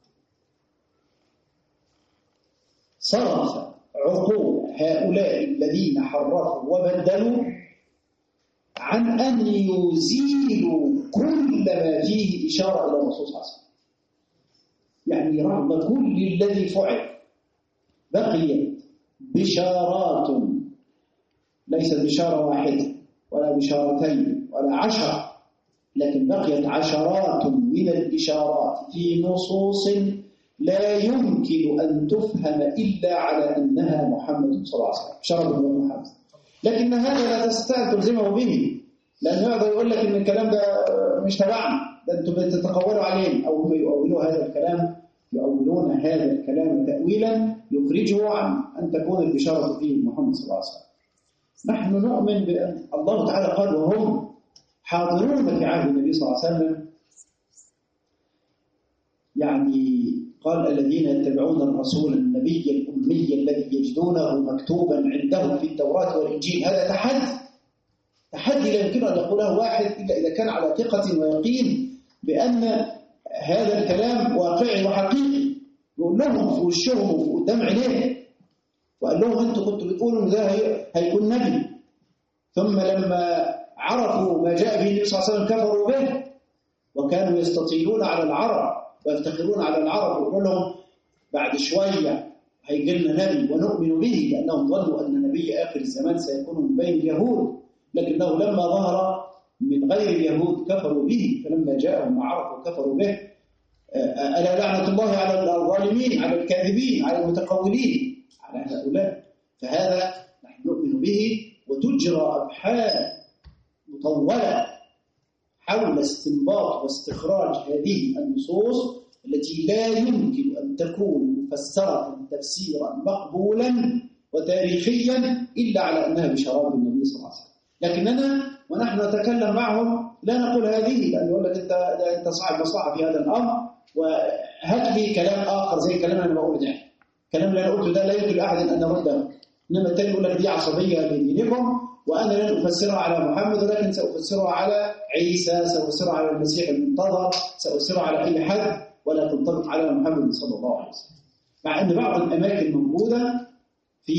صرف عقول هؤلاء الذين حرفوا وبدلوا عن أن يزيلوا كل ما فيه إشارة إلى الرسول صلى الله عليه وسلم. يعني رغم كل الذي فعل بقيت بشارات، ليست بشارة واحدة ولا بشارتين ولا عشر، لكن بقيت عشرات من الإشارات في نصوص لا يمكن أن تفهم إلا على أنها محمد صلى الله عليه وسلم، شرف من محمد. لكن هذا لا تستطيع تلزمه به، لأنه يقدر يقول لك إن الكلام ده مش تبعنا، ده أنتم بتتقولوا عليه، أو يؤولوا هذا الكلام يؤولون هذا الكلام تأويلا يخرجه عن أن تكون البشارة فيه محمد صلى الله عليه وسلم. نحن نؤمن بأن الله تعالى قال وهم حاضرون في عهد النبي صلى الله عليه وسلم، يعني قال الذين يتبعون الرسول النبي الأمي الذي يجدونه مكتوبا عندهم في التوراة والإنجيل. هذا تحدي تحدي لا يمكن أن يقوله واحد إلا إذا كان على ثقة ويقين بأن هذا الكلام واقعي وحقيقي. يقول لهم في وشهم وقدام عينيه وقال لهم أنتم كنتوا بتقولوا ده هيكون نبي، ثم لما عرفوا ما جاء به النبي صلى الله عليه وسلم كفروا به، وكانوا يستطيلون على العرب ويفتخرون على العرب ويقولوا لهم بعد شوية هيجي لنا نبي ونؤمن به، لأنهم ظنوا أن نبي آخر الزمان سيكون من بين اليهود، لكنه لما ظهر من غير اليهود كفروا به، فلما جاءهم ما عرفوا كفروا به. ألا لعنة الله على الظالمين، على الكاذبين، على المتقولين، على هؤلاء. فهذا نحن نؤمن به، وتجرى أبحاث مطولة حول استنباط واستخراج هذه النصوص التي لا يمكن أن تكون مفسرة تفسيرا مقبولا وتاريخيا إلا على أنها بشراب النبي صلى الله عليه وسلم. لكننا ونحن نتكلم معهم لا نقول هذه، لأن يقول لك أنت أنت صاحب مصلحة في هذا الأمر وهات لي كلام آخر زي كلام أنا بقوله ده. كلام اللي أنا قلته ده لا يمكن لأحد أن نرده، إنما التاني يقول لك دي عصبية لدينكم وأنا لن أفسرها على محمد، ولكن سأفسرها على عيسى، سأفسرها على المسيح المنتظر، سأفسرها على أي حد، ولا تنطبق على محمد صلى الله عليه وسلم. مع أن بعض الأماكن موجودة في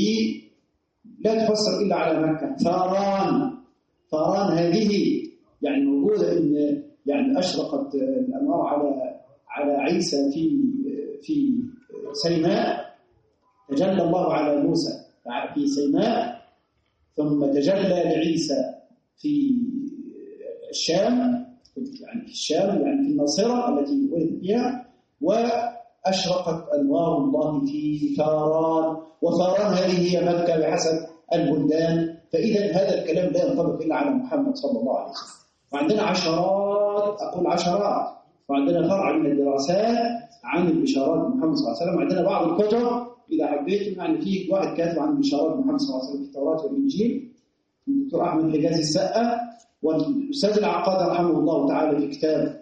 لا تفسر إلا على مكة. ثاران ثاران هذه يعني موجودة، إن يعني أشرقت الأنوار على على عيسى في في سيناء، تجلى الله على موسى في سيناء، ثم تجلى لعيسى في الشام، يعني في الشام يعني في الناصرة التي ولد فيها، وأشرقت أنوار الله في ثاران، وثاران هذه هي مكة بحسب البلدان. فإذا هذا الكلام لا ينطبق إلا على محمد صلى الله عليه وسلم. وعندنا عشرات، أقول عشرات، وعندنا فرع من الدراسات عن البشارات محمد صلى الله عليه وسلم. عندنا بعض الكتب إذا حبيت، يعني في واحد كاتب عن بشارات محمد صلى الله عليه وسلم في التوراة والإنجيل، الدكتور أحمد حجازي السقا، والأستاذ العقاد رحمه الله تعالى في كتاب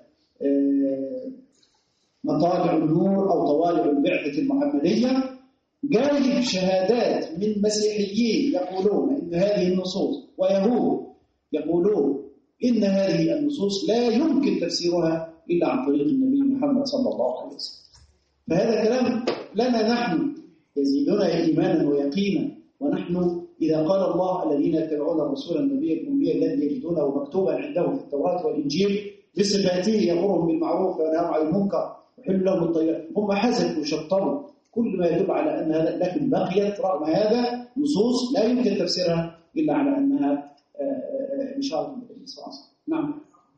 مطالع النور أو طوالع البعثة المحمدية، جايب شهادات من مسيحيين يقولون إن هذه النصوص، ويهود يقولون إن هذه النصوص لا يمكن تفسيرها إلا عن طريق النبي محمد صلى الله عليه وسلم. فهذا كلام لنا نحن يزيدنا إيمانا ويقينا. ونحن إذا قال الله الذين يتبعون الرسول النبي الأمي الذي يجدونه مكتوبا عندهم في التوراة والإنجيل بصفاته يأمرهم بالمعروف وينهاهم عن المنكر ويحل لهم الطيبات، هم حسبوا وشطبوا كل ما يدل على أن هذا، لكن بقيت رغم هذا نصوص لا يمكن تفسيرها إلا على أنها إشارة النبي صلى الله عليه وسلم. نعم.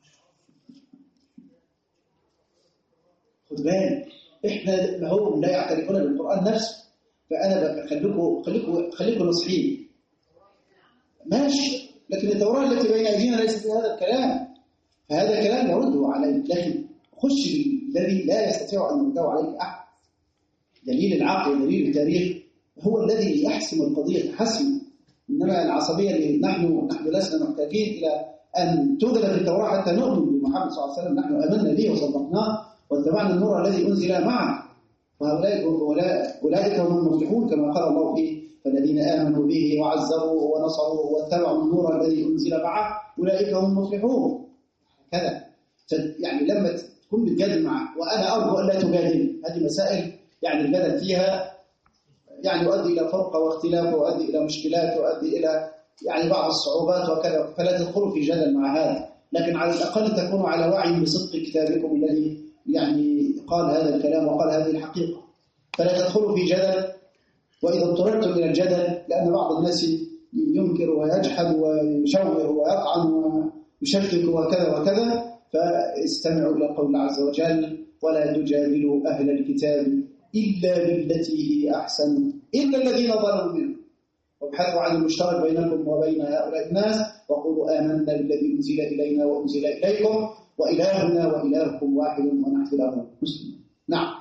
خد بالك إحنا ما هو لا يعترفون بالقرآن نفسه، فأنا خليكم خليكم خليكم نصحين ماشي، لكن التوراة التي بين أيدينا ليست فيها هذا الكلام، فهذا كلام يرده عليك، لكن خش بالذي لا يستطيع أن يرده عليك أحد. دليل العقل ودليل التاريخ هو الذي يحسم القضية حسم، إنما العصبية اللي نحن نحن لسنا محتاجين إلى أن تدرك التوراة حتى نؤمن بمحمد صلى الله عليه وسلم. نحن آمنا به وصدقناه واتبعنا النور الذي أنزل معه، وهؤلاء أولئك هم المفلحون كما قال الله فيه: فالذين آمنوا به وعزروه ونصروه واتبعوا النور الذي أنزل معه أولئك هم المفلحون. كذا يعني لما تكون بتجادل معه، وأنا أرجو أن لا تجادل، هذه مسائل يعني الجدل فيها يعني يؤدي إلى فرقة واختلاف، ويؤدي إلى مشكلات، ويؤدي إلى يعني بعض الصعوبات وكذا، فلا تدخلوا في جدل مع هذا، لكن على الأقل تكونوا على وعي بصدق كتابكم الذي يعني قال هذا الكلام وقال هذه الحقيقة، فلا تدخلوا في جدل. وإذا اضطررتم إلى الجدل، لأن بعض الناس ينكر ويجحد ويشوه ويطعن ويشكك وكذا وكذا، فاستمعوا إلى قول الله عز وجل: ولا تجادلوا أهل الكتاب إلا بالتي هي أحسن إلا الذين ظلموا منهم وابحثوا عن المشترك بينكم وبين هؤلاء الناس وقولوا آمنا بالذي أنزل إلينا وأنزل إليكم وإلهنا وإلهكم واحد ونحن له مسلمون. نعم.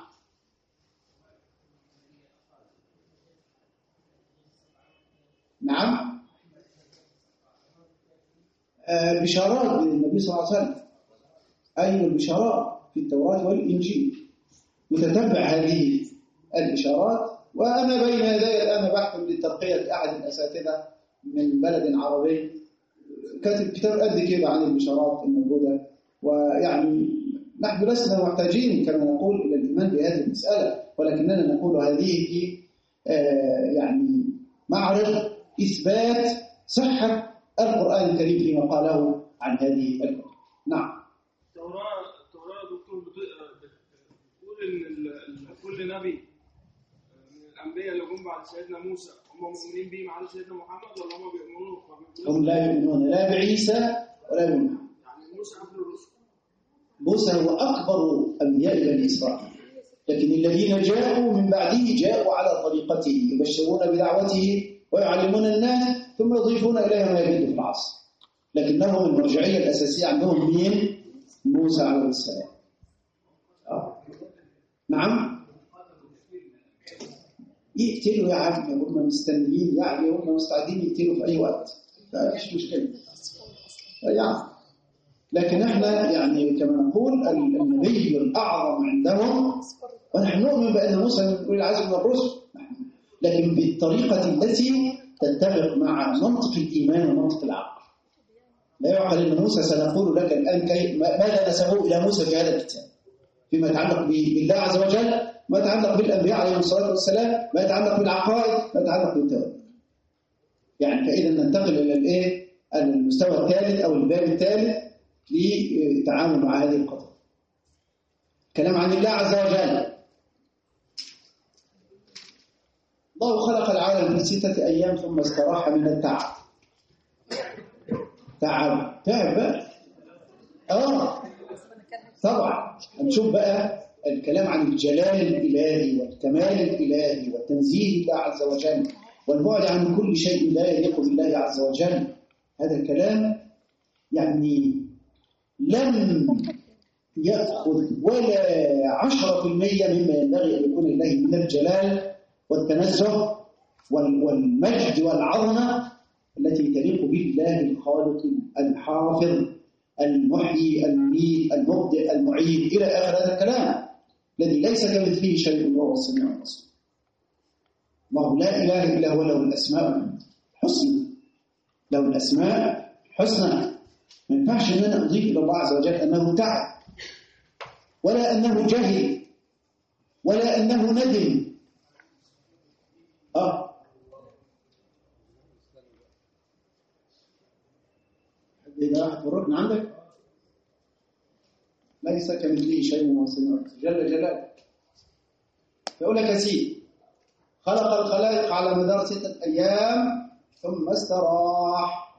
نعم. البشارات بالنبي صلى الله عليه وسلم، أي البشارات في التوراة والإنجيل، يتتبع هذه الإشارات. وأنا بين يدي الآن بحث لترقية أحد الأساتذة من بلد عربي، كاتب كتاب قد كده عن الإشارات الموجودة. ويعني نحن لسنا محتاجين كما نقول إلى الإيمان بهذه المسألة، ولكننا نقول هذه في آه يعني معرض إثبات صحة القرآن الكريم فيما قاله عن هذه الكتب. نعم. التوراة التوراة يا دكتور بتقول إن كل نبي من الأنبياء اللي جم بعد سيدنا موسى هم مؤمنين بيه مع سيدنا محمد، ولا هم بيؤمنون؟ هم لا يؤمنون لا بعيسى ولا بمحمد. يعني موسى قبل الرسل. موسى هو أكبر أنبياء بني إسرائيل، لكن الذين جاءوا من بعده جاءوا على طريقته، يبشرون بدعوته ويعلمون الناس ثم يضيفون إليها ما يجد في العصر. لكنهم المرجعية الأساسية عندهم مين؟ موسى عليه السلام. آه. نعم. يقتلوا يا عم، هم مستنيين يعني، هم مستعدين يقتلوا في أي وقت، فمش مشكلة يعني. لكن احنا يعني كما نقول النبي الأعظم عندهم، ونحن نؤمن بأن موسى من أولي العزم من الرسل، لكن بالطريقة التي تتفق مع منطق الإيمان ومنطق العقل. لا يعقل أن موسى سنقول لك الآن كي ماذا نسبه إلى موسى في هذا الكتاب فيما يتعلق بالله عز وجل، ما يتعلق بالأنبياء عليهم الصلاة والسلام، ما يتعلق بالعقائد، ما يتعلق بالتوحيد. يعني فإذا ننتقل إلى الإيه المستوى الثالث أو الباب الثالث للتعامل مع هذه القضية. كلام عن الله عز وجل. الله خلق العالم في ستة أيام ثم استراح من التعب. تعب تعب بقى. آه طبعا هنشوف بقى الكلام عن الجلال الإلهي والكمال الإلهي والتنزيه الله عز وجل والبعد عن كل شيء لا يليق بالله عز وجل. هذا الكلام يعني لم يأخذ ولا عشرة في المية مما ينبغي أن يكون الله من الجلال والتنزه والمجد والعظمة التي تليق بالله الخالق الحافظ المحيي المميت المبدئ المعيد إلى آخر هذا الكلام الذي ليس كمثله شيء وهو السميع البصير. الله لا إله إلا هو له الأسماء الحسنى، له الأسماء الحسنى. ما ينفعش ان انا اضيف الى الله عز وجل انه تعب ولا انه جهل ولا انه ندم. اه اذا واحد ورد عندك ليس كمثله شيء وهو السميع البصير جل جلاله. يقول لك يا سيدي خلق الخلائق على مدار ستة ايام ثم استراح.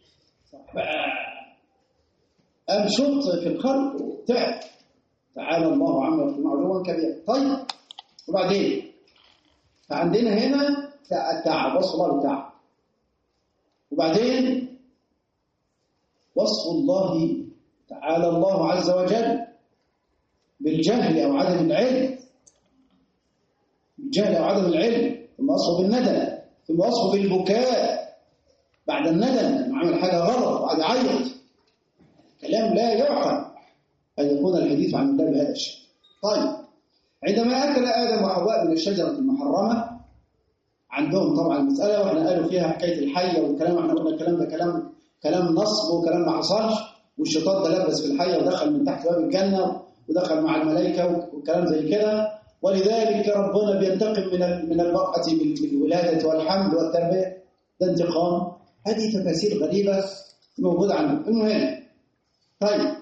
قام شط في الخلق تعب. تعالى الله عما يصنعون علوا كبيرا. طيب وبعدين فعندنا هنا التعب، وصف الله تعب. وبعدين وصف الله تعالى الله عز وجل بالجهل أو عدم العلم، بالجهل أو عدم العلم، ثم وصفه بالندم، ثم وصفه بالبكاء بعد الندم، عمل حاجة غلط وقعد يعيط. كلام لا يعقل أن يكون الحديث عن الله بهذا الشيء. طيب عندما أكل آدم وحواء من الشجرة المحرمة عندهم طبعا المسألة، وإحنا قالوا فيها حكاية الحية والكلام، إحنا قلنا الكلام ده كلام كلام نصب وكلام ما حصلش، والشيطان ده لبس في الحية ودخل من تحت باب الجنة ودخل مع الملائكة والكلام زي كده. ولذلك ربنا بينتقم من من المرأة بالولادة والحمل والتربية، ده انتقام. هذه تفاسير غريبة موجودة عندنا. المهم طيب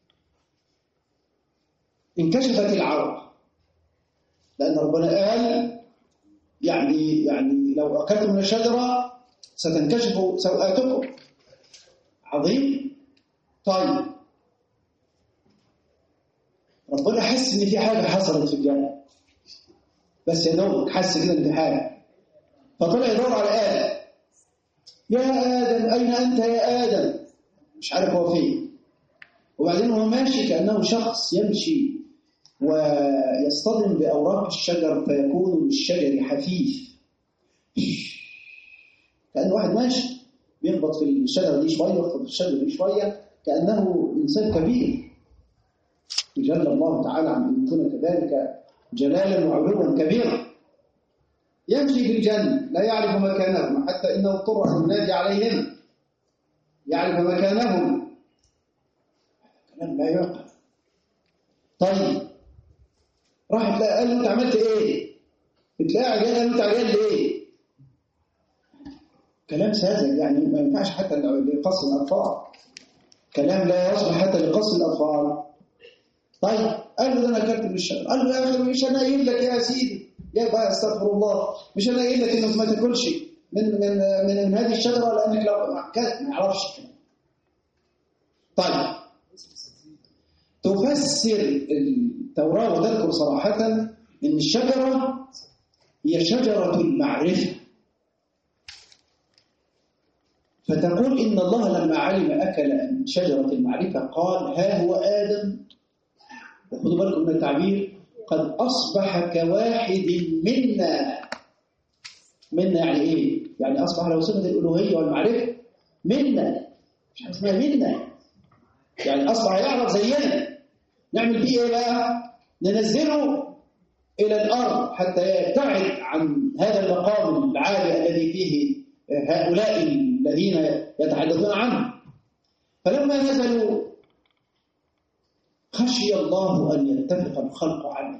انكشفت العورة لأن ربنا قال يعني يعني لو أكلتم من الشجرة ستنكشف سوآتكم. عظيم. طيب ربنا حس إن في حاجة حصلت في الجنة، بس يا دوب حس كده إن في حاجة، فطلع يدور على آدم. يا آدم أين أنت يا آدم؟ مش عارف هو فين. وبعدين هو ماشي كأنه شخص يمشي ويصطدم بأوراق الشجر فيكون للشجر حفيف، كأنه واحد ماشي بيخبط في الشجرة دي شوية ويخبط في الشجرة دي شوية، كأنه إنسان كبير. جل الله تعالى عن أن يكون كذلك جلالا وعلوا كبيرا، يمشي في الجنة لا يعرف مكانهم حتى إنه اضطر أن ينادي عليهم يعرف مكانهم. كلام لا يعقل. طيب راح تلاقي قال له أنت عملت إيه؟ بتلاقي عجال قال له أنت عجال ليه؟ كلام ساذج يعني ما ينفعش حتى لقص الأطفال، كلام لا يصلح حتى لقص الأطفال. طيب قال له ده أنا أكلت من الشجرة، قال له يا أخي مش أنا قايل لك يا سيدي يا بقى استغفر الله، مش أنا قايل لك إنك ما تاكلش من من من, من هذه الشجرة لأنك لو ما يعرفش. طيب تفسر التوراة وتذكر صراحة إن الشجرة هي شجرة المعرفة، فتقول إن الله لما علم أكل من شجرة المعرفة قال ها هو آدم، وخذوا بالكم من التعبير، قد أصبح كواحد منا. منا يعني إيه؟ يعني أصبح له صفة الألوهية والمعرفة منا، مش اسمها منا، يعني أصبح يعرف زينا. نعمل بيه إيه بقى؟ ننزله إلى الأرض حتى يبتعد عن هذا المقام العالي الذي فيه هؤلاء الذين يتحدثون عنه. فلما نزلوا خشي الله أن يتفق الخلق عنه،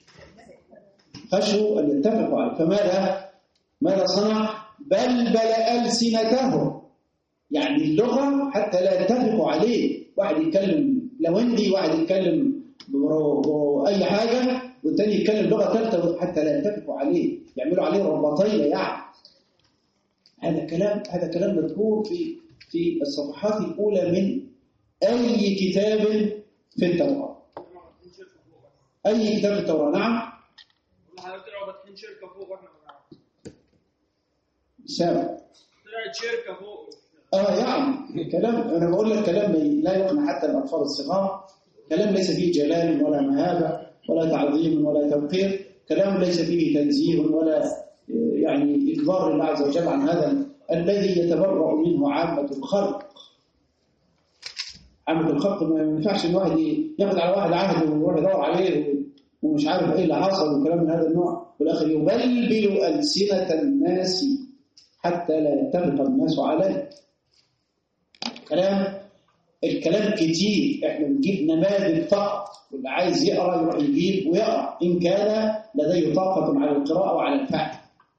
خشوا أن يتفقوا عنه، فماذا ماذا صنع؟ بلبل ألسنتهم، يعني اللغة حتى لا يتفقوا عليه، واحد يتكلم لوندي واحد يتكلم أي حاجة والتاني يتكلم لغة ثالثة حتى لا يتفقوا عليه، يعملوا عليه رباطية يعني. هذا كلام هذا كلام مذكور في في الصفحات الأولى من أي كتاب في التوراة. أي كتاب في التوراة. نعم. سامع. طلعت شركة فوق. آه يعني كلام، أنا بقول لك كلام لا يقنع حتى الأطفال الصغار، كلام ليس فيه جلال ولا مهابة ولا تعظيم ولا توقير، كلام ليس فيه تنزيه ولا يعني إكبار الله عز وجل عن هذا الذي يتبرأ منه عامة الخلق. عامة الخلق ما ينفعش ان واحد ياخد على واحد عهد ويروح يدور عليه ومش عارف ايه اللي حصل وكلام من هذا النوع، والاخر يبلبل ألسنة الناس حتى لا يتفق الناس عليه. كلام الكلام كتير، احنا بنجيب نماذج فقط، واللي عايز يقرا يروح يجيب ويقرا ان كان لديه طاقة على القراءة وعلى الفهم.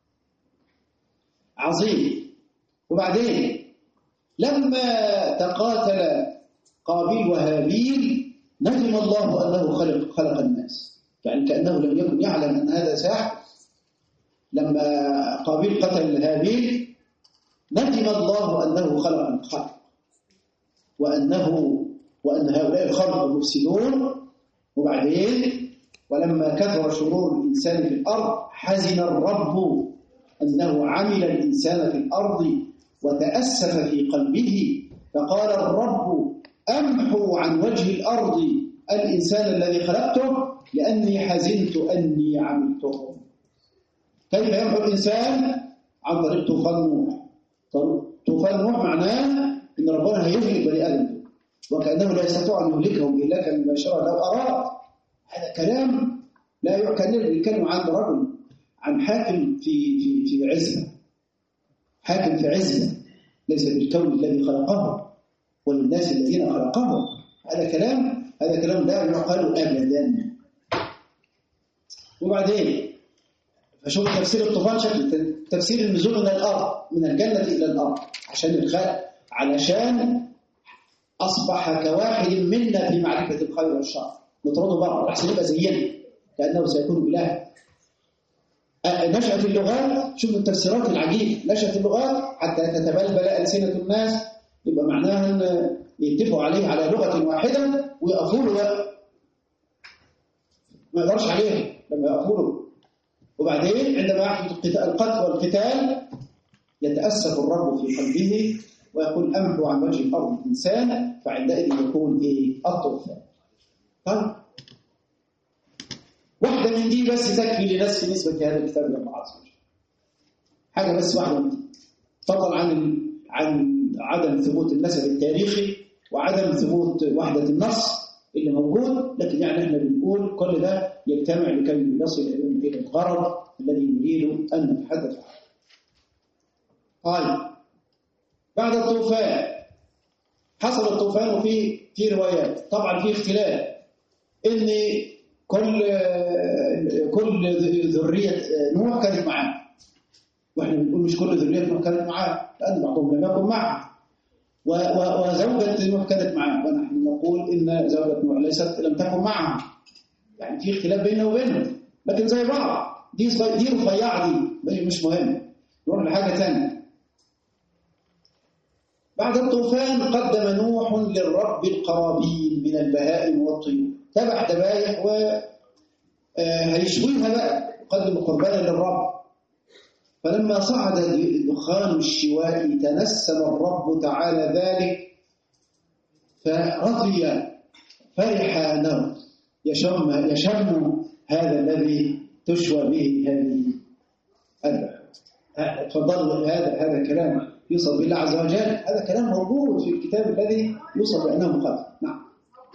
عظيم. وبعدين لما تقاتل قابيل وهابيل ندم الله أنه خلق, خلق الناس، يعني كأنه لم يكن يعلم أن هذا ساحر. لما قابيل قتل هابيل ندم الله أنه خلق الخلق وأنه وأن هؤلاء الخلق مفسدون. وبعدين ولما كثر شرور الإنسان في الأرض حزن الرب أنه عمل الإنسان في الأرض وتأسف في قلبه، فقال الرب أمحو عن وجه الأرض الإنسان الذي خلقته لأني حزنت أني عملتهم. كيف يمحو الإنسان؟ عن طريق طوفان نوح. طوفان نوح معناه أن ربنا هيهلك بني آدم، وكأنه لا يستطيع أن يهلكهم إهلاكا مباشرا لو أراد. هذا كلام لا يعكنن. بيتكلم عن رجل، عن حاكم في في في عزبة، حاكم في عزبة ليس بالكون الذي خلقه وللناس الذين خلقهم. هذا كلام هذا كلام لا يعقل أبدا. وبعدين فشوف تفسير الطوفان، شكل تفسير النزول من الأرض، من الجنة إلى الأرض، عشان الخلق، علشان أصبح كواحد منا في معرفة الخير والشر، نطرده بره أحسن يبقى زينا كأنه سيكون بله. نشأت اللغات، شوف التفسيرات العجيبة، نشأت اللغات حتى تتبلبل ألسنة الناس، يبقى معناها أن يتفقوا عليه على لغة واحدة ويقفوا له ما يقدرش عليه لما يقفوا له. وبعدين عندما يحدث القتل والقتال يتأسف الرب في قلبه ويقول أمحو عن وجه الأرض الإنسان، فعندئذ يكون إيه؟ الطوفان. طيب واحدة من دي بس تكفي لناس في نسبة هذا الكتاب لله عز وجل. حاجة بس واحدة من دي، فضلا عن عن عدم ثبوت النسب التاريخي وعدم ثبوت وحدة النص اللي موجود، لكن يعني احنا بنقول كل ده يجتمع لكي يصل إلى الغرض الذي نريد أن نتحدث عنه. طيب بعد الطوفان حصل الطوفان في في روايات، طبعا في اختلاف ان كل كل ذريه نوح كانت معاه، واحنا بنقول مش كل ذريه نوح كانت معاه، لان بعضهم لم يكن معه، وزوجة نوح كانت معاه، ونحن نقول ان زوجة نوح ليست لم تكن معها، يعني في اختلاف بيننا وبينهم، لكن زي بعض، دي دي رفيعه دي مش مهم. نروح لحاجه ثانيه. بعد الطوفان قدم نوح للرب القرابين من البهائم والطيور، ذبح ذبائح وهيشويها بقى، قدم قربانا للرب. فلما صعد دخان الشواء تنسم الرب تعالى ذلك فرضي فرح له، يشم يشم هذا الذي تشوى به هذه الذبائح. تفضل، هذا هذا كلام يوصف بالله عز وجل، هذا كلام موجود في الكتاب الذي يوصف بأنه مقدس. نعم.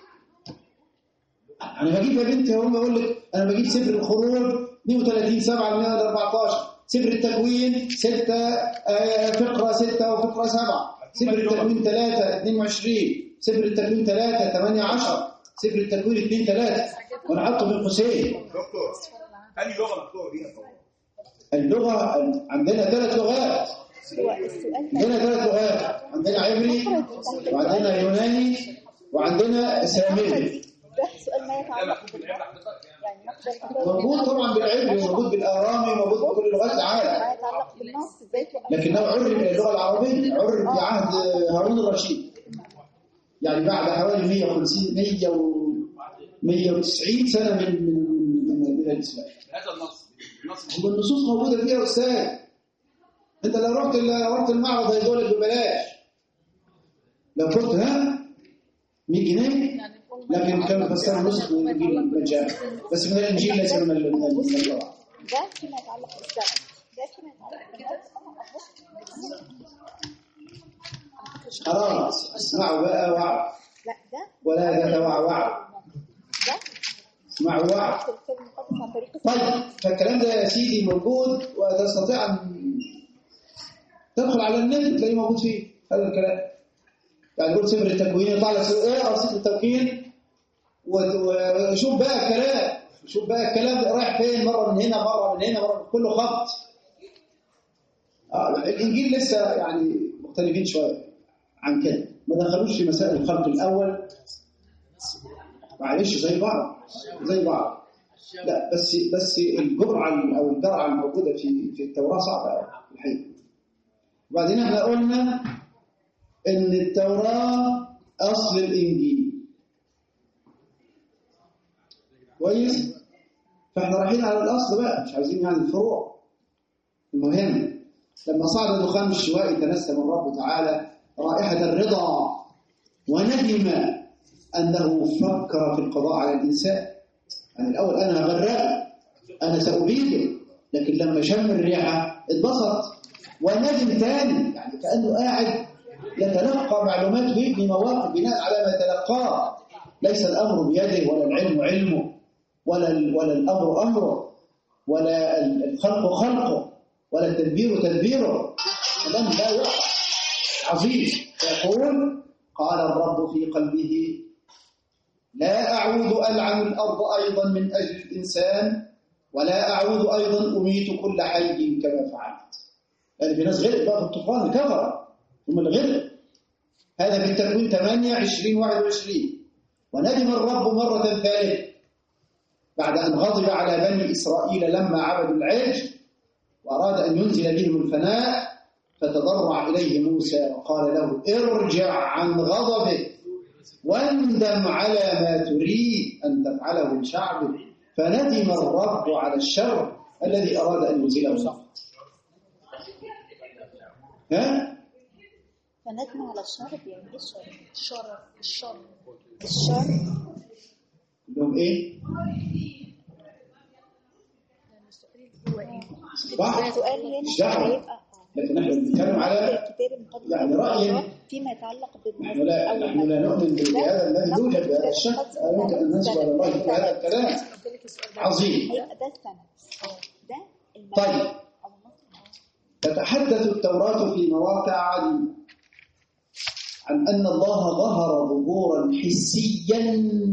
أنا بجيب يا بنتي هم أقول لك أنا بجيب سفر الخروج اثنين وثلاثين سبعة أربعة عشر، سفر التكوين ستة فقرة ستة وفقرة سبعة، سفر التكوين ثلاثة اثنين وعشرين، سفر التكوين ثلاثة ثمانية عشر، سفر التكوين اثنين ثلاثة، وأنا حاطه بين قوسين. دكتور أي لغة مكتوبة بيها طبعا؟ اللغة عندنا ثلاث لغات. عندنا ثلاث لغات، عندنا عبري وعندنا يوناني وعندنا سامري. ده سؤال ما يتعلق بالعبري، يعني موجود طبعا بالعبري وموجود بالآرامي وموجود بكل لغات العالم، ما يتعلق بالنص ازاي، لكنه عرب الى اللغة العربية، عرب في عهد هارون الرشيد، يعني بعد حوالي مئة وخمسين مئة وتسعين سنة من من من الإسلام. هذا النص النص والنصوص موجودة فيها يا أستاذ. أنت لو رحت لو رحت المعرض هيقول لك ببلاش، لو كنت ها مية جنيه، لكن كانوا فسروا نسخ من الإنجيل مجانا، بس من الإنجيل ليس من التوراة. ده فيما يتعلق بالسبب، ده فيما يتعلق بالنص. خلاص اسمعوا بقى وعوا، لا ده ولا تتوعوا، ده اسمعوا وعوا. طيب فالكلام ده يا سيدي موجود، وتستطيع أن تدخل على النت تلاقيه موجود فيه هذا الكلام. يعني قول سفر التكوين، يطلع لك اقرا سفر التكوين وشوف بقى الكلام، شوف بقى الكلام رايح فين، مره من هنا مره من هنا مره، كله خط. آه الانجيل لسه يعني مختلفين شويه عن كده، ما دخلوش في مسائل الخلق الاول، معلش زي بعض زي بعض. لا بس بس الجرعه او الجرعه الموجوده في في التوراه صعبه الحقيقه. وبعدين احنا قلنا ان التوراة اصل الانجيل، كويس؟ فاحنا رايحين على الاصل بقى، مش عايزين يعني الفروع. المهم لما صعد دخان الشواء تنسم الرب تعالى رائحة الرضا، وندم انه فكر في القضاء على الانسان. يعني الاول انا هغرقه، انا سأبيده، لكن لما شم الريحة اتبسط وندم تاني، يعني كأنه قاعد يتلقى معلومات ويبني مواقف بناء على ما تلقاه. ليس الأمر بيده، ولا العلم علمه، ولا ولا الأمر أمره، ولا الخلق خلقه، ولا التدبير تدبيره. كلام لا يقع عظيم. يقول قال الرب في قلبه لا أعود ألعن الأرض أيضا من أجل الإنسان، ولا أعود أيضا أميت كل حي كما فعلت. يعني في ناس غرق بقى في الطوفان كفر ثم الغرق. هذا في التكوين ثمانية عشرين واحد وعشرين. وندم الرب مرة ثالثة بعد أن غضب على بني إسرائيل لما عبدوا العجل وأراد أن ينزل بهم الفناء، فتضرع إليه موسى وقال له ارجع عن غضبك واندم على ما تريد أن تفعله لشعبك. فندم الرب على الشر الذي أراد أن ينزله. ها؟ فندم على الشر، يعني ايه الشر؟ الشر الشر الشر لهم ايه؟ هو ايه؟ بعض السؤال هنا هيبقى لكن نحن بنتكلم على الكتاب المقدس يعني رأي فيما يتعلق نحن لا نحن لا نؤمن بهذا الذي يوجد بهذا الشكل، لا يمكن أن ننسب على الله كل هذا الكلام عظيم. هيبقى ده السند ده المعنى. طيب، تتحدث التوراة في مواقع عديدة عن أن الله ظهر ظهورا حسيا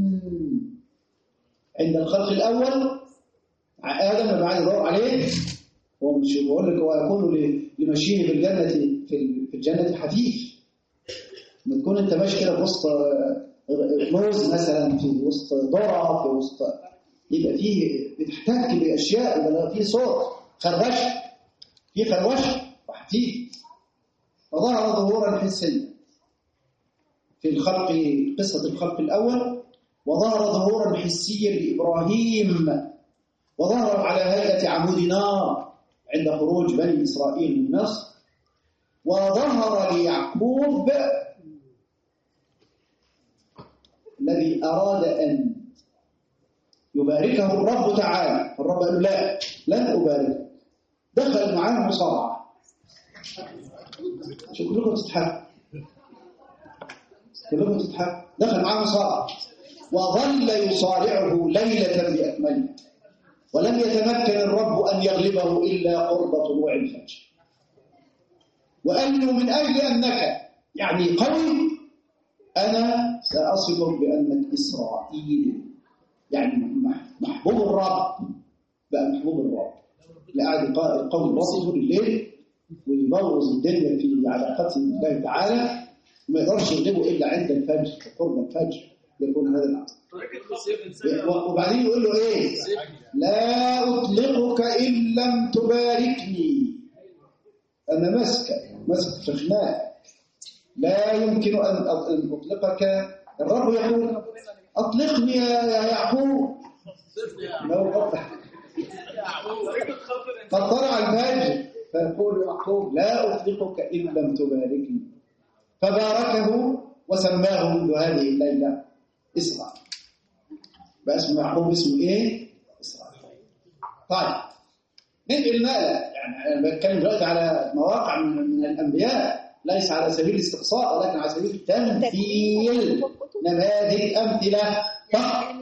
عند الخلق الأول آدم بعد يدور عليه. هو مش بيقول لك هو يكون لمشيه في الجنة في الجنة حفيف. لما تكون أنت ماشي كده في وسط موز مثلا، في وسط ذرة، في وسط يبقى فيه بتحتك بأشياء، يبقى فيه صوت خربشة، في خربشة وحفيف. فظهر ظهورا حسيا في الخلق، قصة الخلق الأول، وظهر ظهورا حسيا لإبراهيم، وظهر على هيئة عمود نار عند خروج بني إسرائيل من مصر، وظهر ليعقوب الذي أراد أن يباركه الرب تعالى. الرب قال له لا، لن أبارك. دخل معاه مصارعة. شو كلكم تضحكوا؟ كلكم تضحكوا. دخل معاه مصارعة وظل يصارعه ليلة بأكملها، ولم يتمكن الرب أن يغلبه إلا قرب طلوع الفجر. وقال له من أجل أنك يعني قوي أنا سأصفك بأنك إسرائيل، يعني محبوب الرب، بقى محبوب الرب. لا قاعد القوي الرب طول الليل ويبوظ الدنيا في علاقته بالله تعالى، وما يقدرش يغلبه إلا عند الفجر، قرب الفجر يكون هذا الأمر. وبعدين يقول له إيه؟ لا أطلقك إن لم تباركني. أنا مسكك مسك فخناك، لا يمكن أن أطلقك. الرب يقول أطلقني يا يعقوب. لو فطلع الفجر فيقول يعقوب لا أطلقك إن لم تباركني، فباركه وسماه منذ هذه الليلة إسرائيل. بقى اسمه يعقوب اسمه إيه؟ إسرائيل. طيب ننقل نقلة، يعني أنا بتكلم دلوقتي على مواقع من الأنبياء ليس على سبيل الاستقصاء ولكن على سبيل التمثيل، نماذج أمثلة فقط.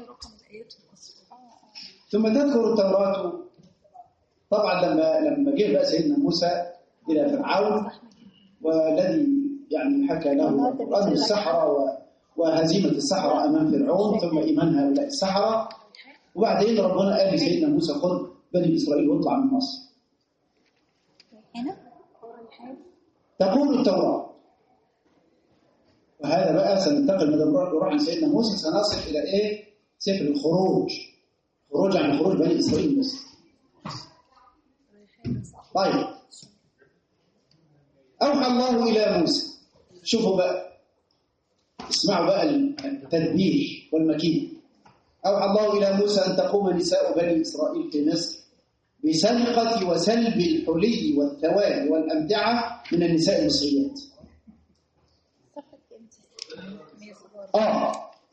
ثم تذكر التوراة طبعا لما لما جه بقى سيدنا موسى إلى فرعون، والذي يعني حكى له القرآن السحرة وهزيمة السحرة أمام فرعون، ثم إيمان هؤلاء السحرة. وبعدين ربنا قال لسيدنا موسى خذ بني إسرائيل واطلع من مصر. تقول التوراة، وهذا بقى سننتقل من الروح عن سيدنا موسى، سنصل إلى إيه؟ سفر الخروج، خروج عن خروج بني إسرائيل مصر. طيب أوحى الله إلى موسى. شوفوا بقى، اسمعوا بقى التدبير والمكيد. أوحى الله إلى موسى أن تقوم نساء بني إسرائيل في مصر بسرقة وسلب الحلي والثواب والأمتعة من النساء المصريات. آه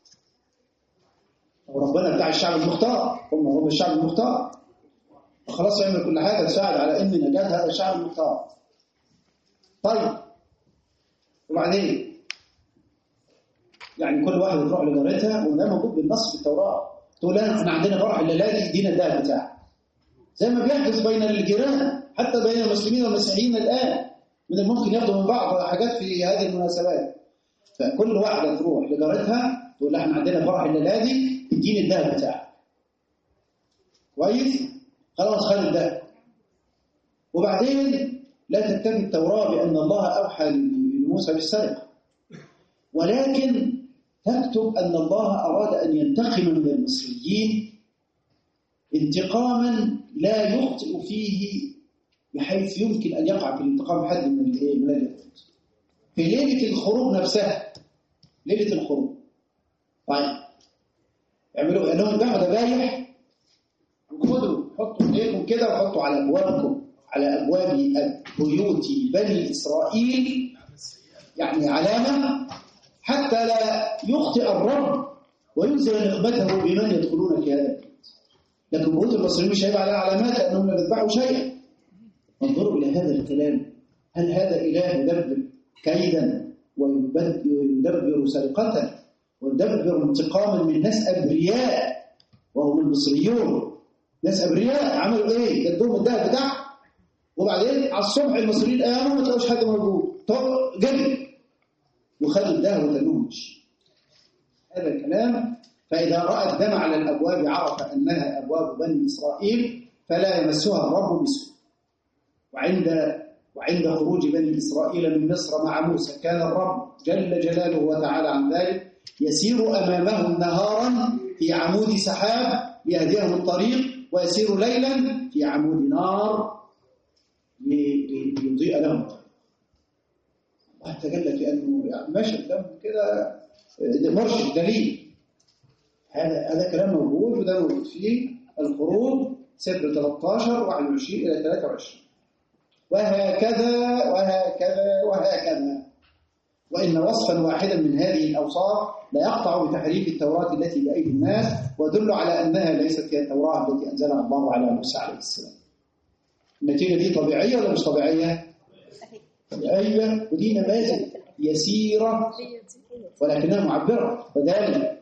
وربنا بتاع الشعب المختار، هم هم الشعب المختار، وخلاص يعمل كل حاجة تساعد على إن نجاة هذا الشعب المختار. طيب وبعدين يعني كل واحد يروح لجارتها، وده موجود بالنص في التوراة، تقول لها احنا عندنا فرح الليلة دي، ادينا الذهب بتاعك. زي ما بيحدث بين الجيران حتى بين المسلمين والمسيحيين الآن، من الممكن ياخدوا من بعض حاجات في هذه المناسبات. فكل واحدة تروح لجارتها تقول لها احنا عندنا فرح الليلة دي، اديني الذهب بتاعك. كويس؟ خلاص خد الذهب. وبعدين لا تكتفي التوراة بأن الله أوحى لموسى بالسرقة، ولكن تكتب أن الله أراد أن ينتقم من المصريين انتقاما لا يخطئ فيه، بحيث يمكن أن يقع في الانتقام حد من اليهود. في ليلة الخروج نفسها، ليلة الخروج طيب اعملوا قال لهم ذبحوا ذبايح وخدوا حطوا ايديكم كده وحطوا على ابوابكم، على ابواب بيوت بني اسرائيل، يعني علامه حتى لا يخطئ الرب وينزل نقمته بمن يدخلون في هذا البيت. لكن بيوت المصريين مش هيبقى عليها علامات لانهم لا يذبحوا شيئا. انظروا الى هذا الكلام هل هذا إله يدبر كيدا ويدبر سرقة ويدبر انتقاما من ناس أبرياء وهم المصريون؟ ناس أبرياء عملوا إيه؟ جدهم الدهب بتاعهم، وبعدين على الصبح المصريين قاموا ما تلاقوش حد موجود، طب جري وخدوا الدهب وتنوه مشي. هذا الكلام. فإذا رأى الدم على الأبواب عرف أنها أبواب بني إسرائيل فلا يمسها الرب بسوء. وعند وعند خروج بني إسرائيل من مصر مع موسى كان الرب جل جلاله وتعالى عن ذلك يسير أمامهم نهارا في عمود سحاب ليهديهم الطريق، ويسير ليلا في عمود نار ليضيء لهم الطريق. الله تجلى في أنه يعني ماشي قدام كده مرشد دليل. هذا هذا كلام موجود، وده موجود في الخروج سفر ثلاثة عشر واحد وعشرين إلى ثلاثة وعشرين. وهكذا وهكذا وهكذا. وإن وصفا واحدا من هذه الأوصاف لا يقطع بتحريف التوراة التي بأيدي الناس، ويدل على أنها ليست هي التوراة التي أنزلها الله على موسى عليه السلام. النتيجة دي طبيعية ولا مش طبيعية؟ طبيعية، ودي نماذج يسيرة ولكنها معبرة وذلك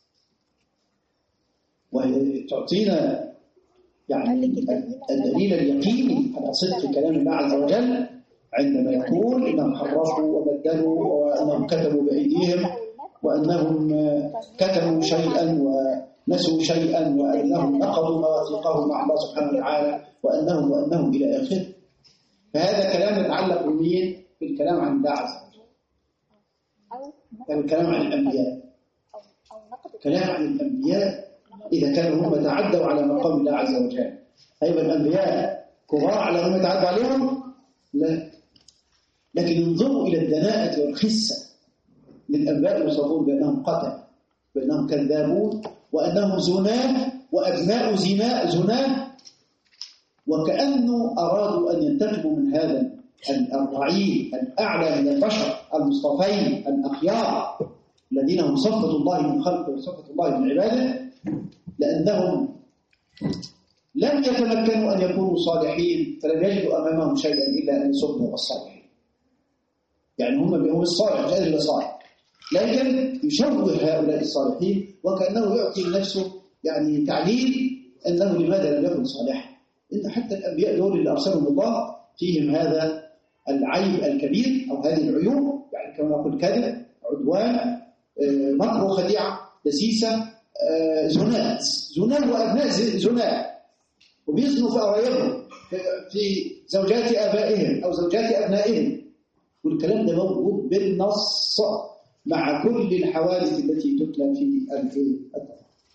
وتعطينا يعني الدليل اليقيني على صدق كلام الله عز وجل عندما يقول إنهم حرفوا وبدلوا وأنهم كتبوا بأيديهم وأنهم كتبوا شيئا ونسوا شيئا وأنهم نقضوا مواثيقهم مع الله سبحانه وتعالى وأنهم وأنهم إلى آخره. فهذا كلام يتعلق بمين؟ بالكلام عن الله عز وجل. الكلام عن الأنبياء. كلام عن الأنبياء إذا كانوا هم تعدوا على مقام الله عز وجل، أيضا الأنبياء كبار على هم يتعدوا عليهم؟ لا. لكن انظروا إلى الدناءة والخسة للأنبياء يوصفون بأنهم قتل، بأنهم كذابون، وأنهم زناه وأبناء زنا زناه، وكأنه أرادوا أن ينتقموا من هذا الرعيل الأعلى من البشر المصطفين الأخيار الذين هم صفة الله من خلقه وصفة الله من عباده، لأنهم لم يتمكنوا أن يكونوا صالحين فلم يجدوا أمامهم شيئا إلا أن يصبوا الصالحين. يعني هم بهم الصالح مش قادر صالح، لكن يشوه هؤلاء الصالحين وكأنه يعطي لنفسه يعني تعليل أنه لماذا لم يكن صالحا. إن حتى الأنبياء دول اللي أرسلهم الله فيهم هذا العيب الكبير أو هذه العيوب، يعني كما نقول كذب، عدوان، مكر وخديعة، دسيسة، زنات زنات وأبناء زنات، وبيزنوا في قرايبهم في زوجات آبائهم أو زوجات أبنائهم، والكلام ده موجود بالنص مع كل الحوادث التي تتلى في التوراة.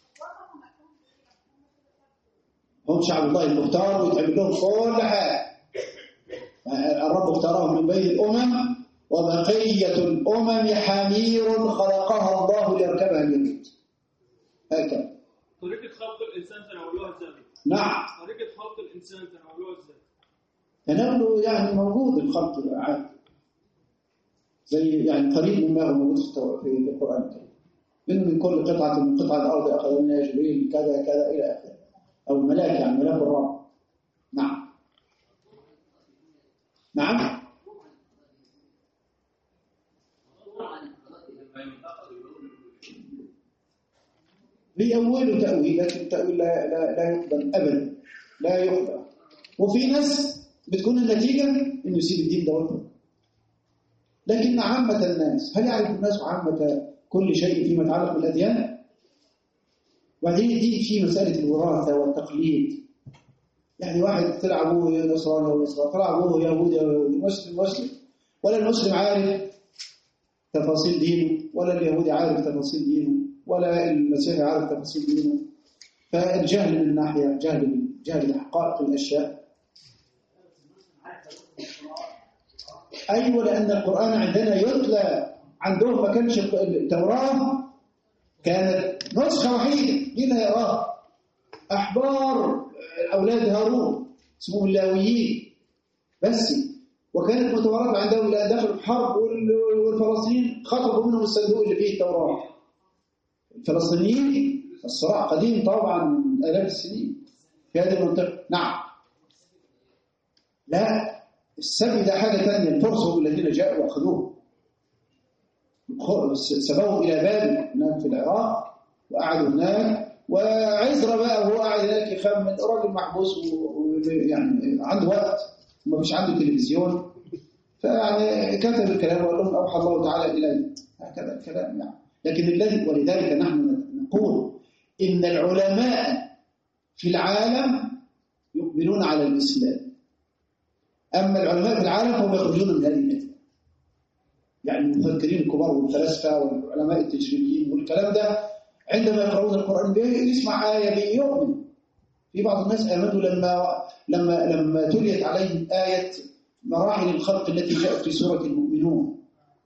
هم شعب الله المختار ويتعمل لهم كل حاجة. الرب اختارهم من بين الأمم، وبقية الأمم حمير خلقها الله ليركبها اليهود. هكذا. طريقة خلق الإنسان تناولوها إزاي؟ نعم. طريقة خلق الإنسان تناولوها إزاي؟ تناوله يعني موجود الخلق عادي. زي يعني قريب مما هو موجود في القرآن الكريم. إنه من كل قطعة من قطع الأرض أخذ منها جبريل كذا كذا إلى آخره. أو الملاك يعني ملاك الرب. نعم. نعم. بيأولوا تأويل، لكن التأويل لا لا لا يقبل أبدا، لا يقبل. وفي ناس بتكون النتيجة إنه يسيب الدين ده. لكن عامة الناس، هل يعرف الناس عامة كل شيء فيما يتعلق بالأديان؟ وبعدين دي في مسألة الوراثة والتقليد. يعني واحد طلع أبوه نصراني ونصراني، طلع أبوه يهودي ويهودي، مسلم مسلم، ولا المسلم عارف تفاصيل دينه، ولا اليهودي عارف تفاصيل دينه، ولا المسيحي عارف تفاصيل دينه. فالجهل من ناحية جهل جهل بحقائق الأشياء. أيوة، لأن القرآن عندنا يتلى، عندهم ما كانش التوراة كانت نسخة وحيدة، مين هيقراها؟ أحبار أولاد هارون اسمهم اللاويين بس، وكانت متورطة عندهم إلى داخل الحرب، والفلسطينيين خطفوا منهم الصندوق اللي فيه التوراة. الفلسطينيين الصراع قديم طبعا آلاف السنين في هذه المنطقة. نعم. لا، السبي ده حاجة ثانية. الفرس هم الذين جاءوا وأخذوه، سبوهم إلى بابل هناك في العراق وقعدوا هناك، وعزرا بقى وهو قاعد هناك يخمن، راجل محبوس ويعني عنده وقت وما فيش عنده تلفزيون، فيعني كتب الكلام وقال لهم أوحى الله تعالى إليه، هكذا الكلام يعني. لكن الذي ولذلك نحن نقول إن العلماء في العالم يقبلون على الإسلام، أما العلماء في العالم فهم يخرجون من هذه الفتنة. يعني المفكرين الكبار والفلاسفة والعلماء التجريبيين والكلام ده عندما يقرؤون القرآن يسمع آية به يؤمن. في بعض الناس آمنوا لما لما لما تليت عليهم آية مراحل الخلق التي جاءت في سورة المؤمنون،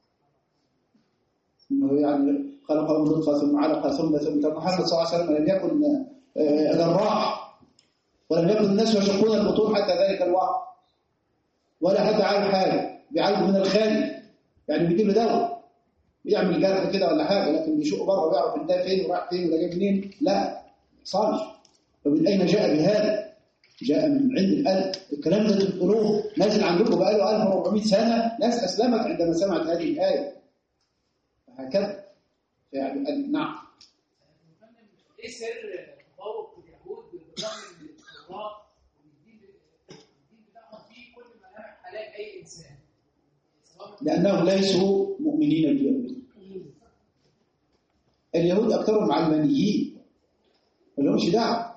إنه يعني خلقهم نطفة ثم علقة ثم ثم محمد صلى الله عليه وسلم لم يكن ذراع، ولم يكن الناس يشقون البطون حتى ذلك الوقت، ولا حتى عارف حاجة، بيعالجوا من الخارج، يعني بيجيب له دواء بيعمل جرح كده ولا حاجة، لكن بيشق بره ويعرف ان ده فين وراح فين ولا جاي منين، لا صالح. فمن أين جاء بهذا؟ جاء من عند القلب. الكلام ده تقولوه نازل عندكم بقاله ألف وأربعمائة سنة، ناس أسلمت عندما سمعت هذه الآية، هكذا يعني. نعم. ايه سر تفوق اليهود بالرغم من التوراة والدين الدين بتاعهم فيه كل ملامح حلال اي انسان؟ لأنهم ليسوا مؤمنين باليهود. اليهود أكثرهم علمانيين ما لهمش دعوة،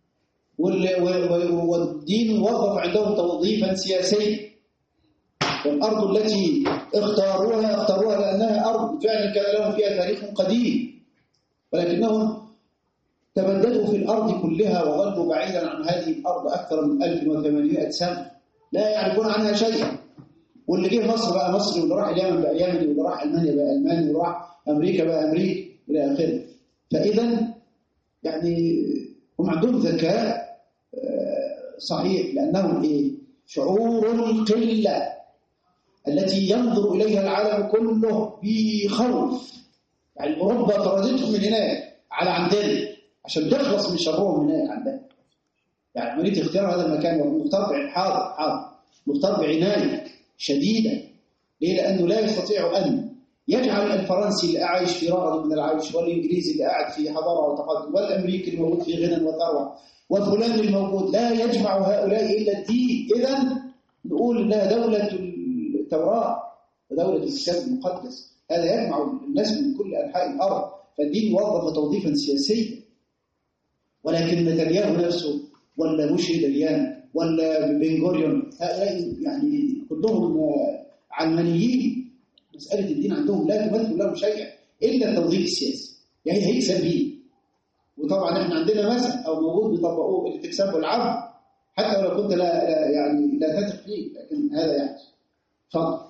والدين وظف عندهم توظيفا سياسيا. والأرض التي اختاروها اختاروها لأنها أرض فعلا كان لهم فيها تاريخ قديم، ولكنهم تبددوا في الأرض كلها وظلوا بعيدا عن هذه الأرض أكثر من ألف وثمانمائة سنة لا يعرفون عنها شيئا. واللي جه مصر بقى مصري، واللي راح اليمن بقى يمني، واللي راح ألمانيا بقى ألماني، واللي راح أمريكا بقى أمريكي إلى آخره. فإذا يعني هم عندهم ذكاء صحيح، لأنهم إيه؟ شعور القلة التي ينظر إليها العالم كله بخوف. يعني أوروبا طردتهم من هناك على عندنا عشان تخلص من شرهم هناك عندنا. يعني عملية اختيار هذا المكان مختار حاضر حاضر مختار بعناية شديدة. ليه؟ لأنه لا يستطيع أن يجعل الفرنسي اللي عايش في رغد من العيش، والإنجليزي اللي قاعد في حضارة وتقدم، والأمريكي الموجود في غنى وثروة، وفلان الموجود، لا يجمع هؤلاء إلا الدين. إذن نقول إنها دولة التوراة ودولة الكتاب المقدس، هذا يجمع الناس من كل أنحاء الأرض. فالدين يوظف توظيفا سياسيا. ولكن نتنياهو نفسه ولا بوش دليان ولا بن غوريون هؤلاء يعني كلهم علمانيين. مسألة الدين عندهم لا تمثل لهم شيئا إلا التوظيف السياسي، يعني هيكسب بيه. وطبعا احنا عندنا مثل أو موجود بيطبقوه الاكتساب والعرض، حتى لو كنت لا, لا يعني لا تثق فيه، لكن هذا يعني تفضل.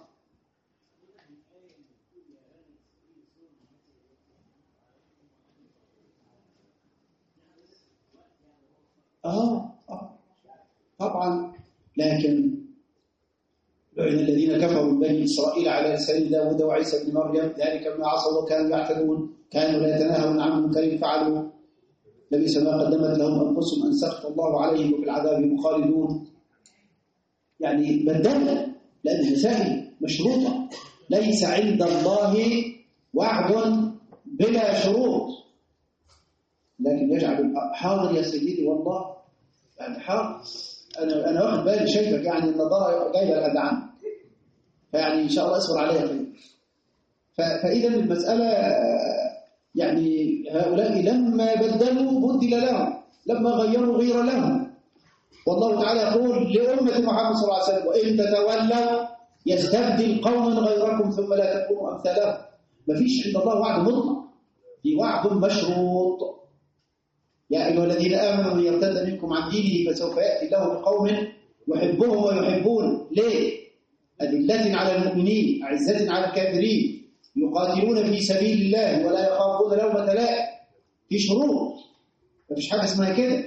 آه آه طبعا. لكن لعن الذين كفروا من بني إسرائيل على لسان داود وعيسى بن مريم ذلك ما عصوا وكانوا يعتدون كانوا لا يتناهون عن منكر فعلوا لبئس ما قدمت لهم أنفسهم أن سخط الله عليهم وفي العذاب مخالدون. يعني بدلنا، لأن المسائل مشروطة. ليس عند الله وعد بلا شروط، لكن يجعل حاضر يا سيدي والله يعني حاضر. أنا أنا واخد بالي شايفك يعني النظارة جايبة الأذى عنك، فيعني إن شاء الله اصبر عليها خير. فإذا المسألة يعني هؤلاء لما بدلوا بدل لهم، لما غيروا غير لهم. والله تعالى يقول لأمة محمد صلى الله عليه وسلم وإن تتولوا يستبدل قوما غيركم ثم لا تكونوا أمثالهم. ما فيش عند الله وعد مطلق، في وعد مشروط. يا أيها الذين آمنوا من يرتد منكم عن دينه فسوف يأتي الله بقوم يحبهم ويحبون. ليه؟ أذلة على المؤمنين أعزة على الكافرين يقاتلون في سبيل الله ولا يخافون لومة لائم. في شروط، ما فيش حاجة اسمها كده.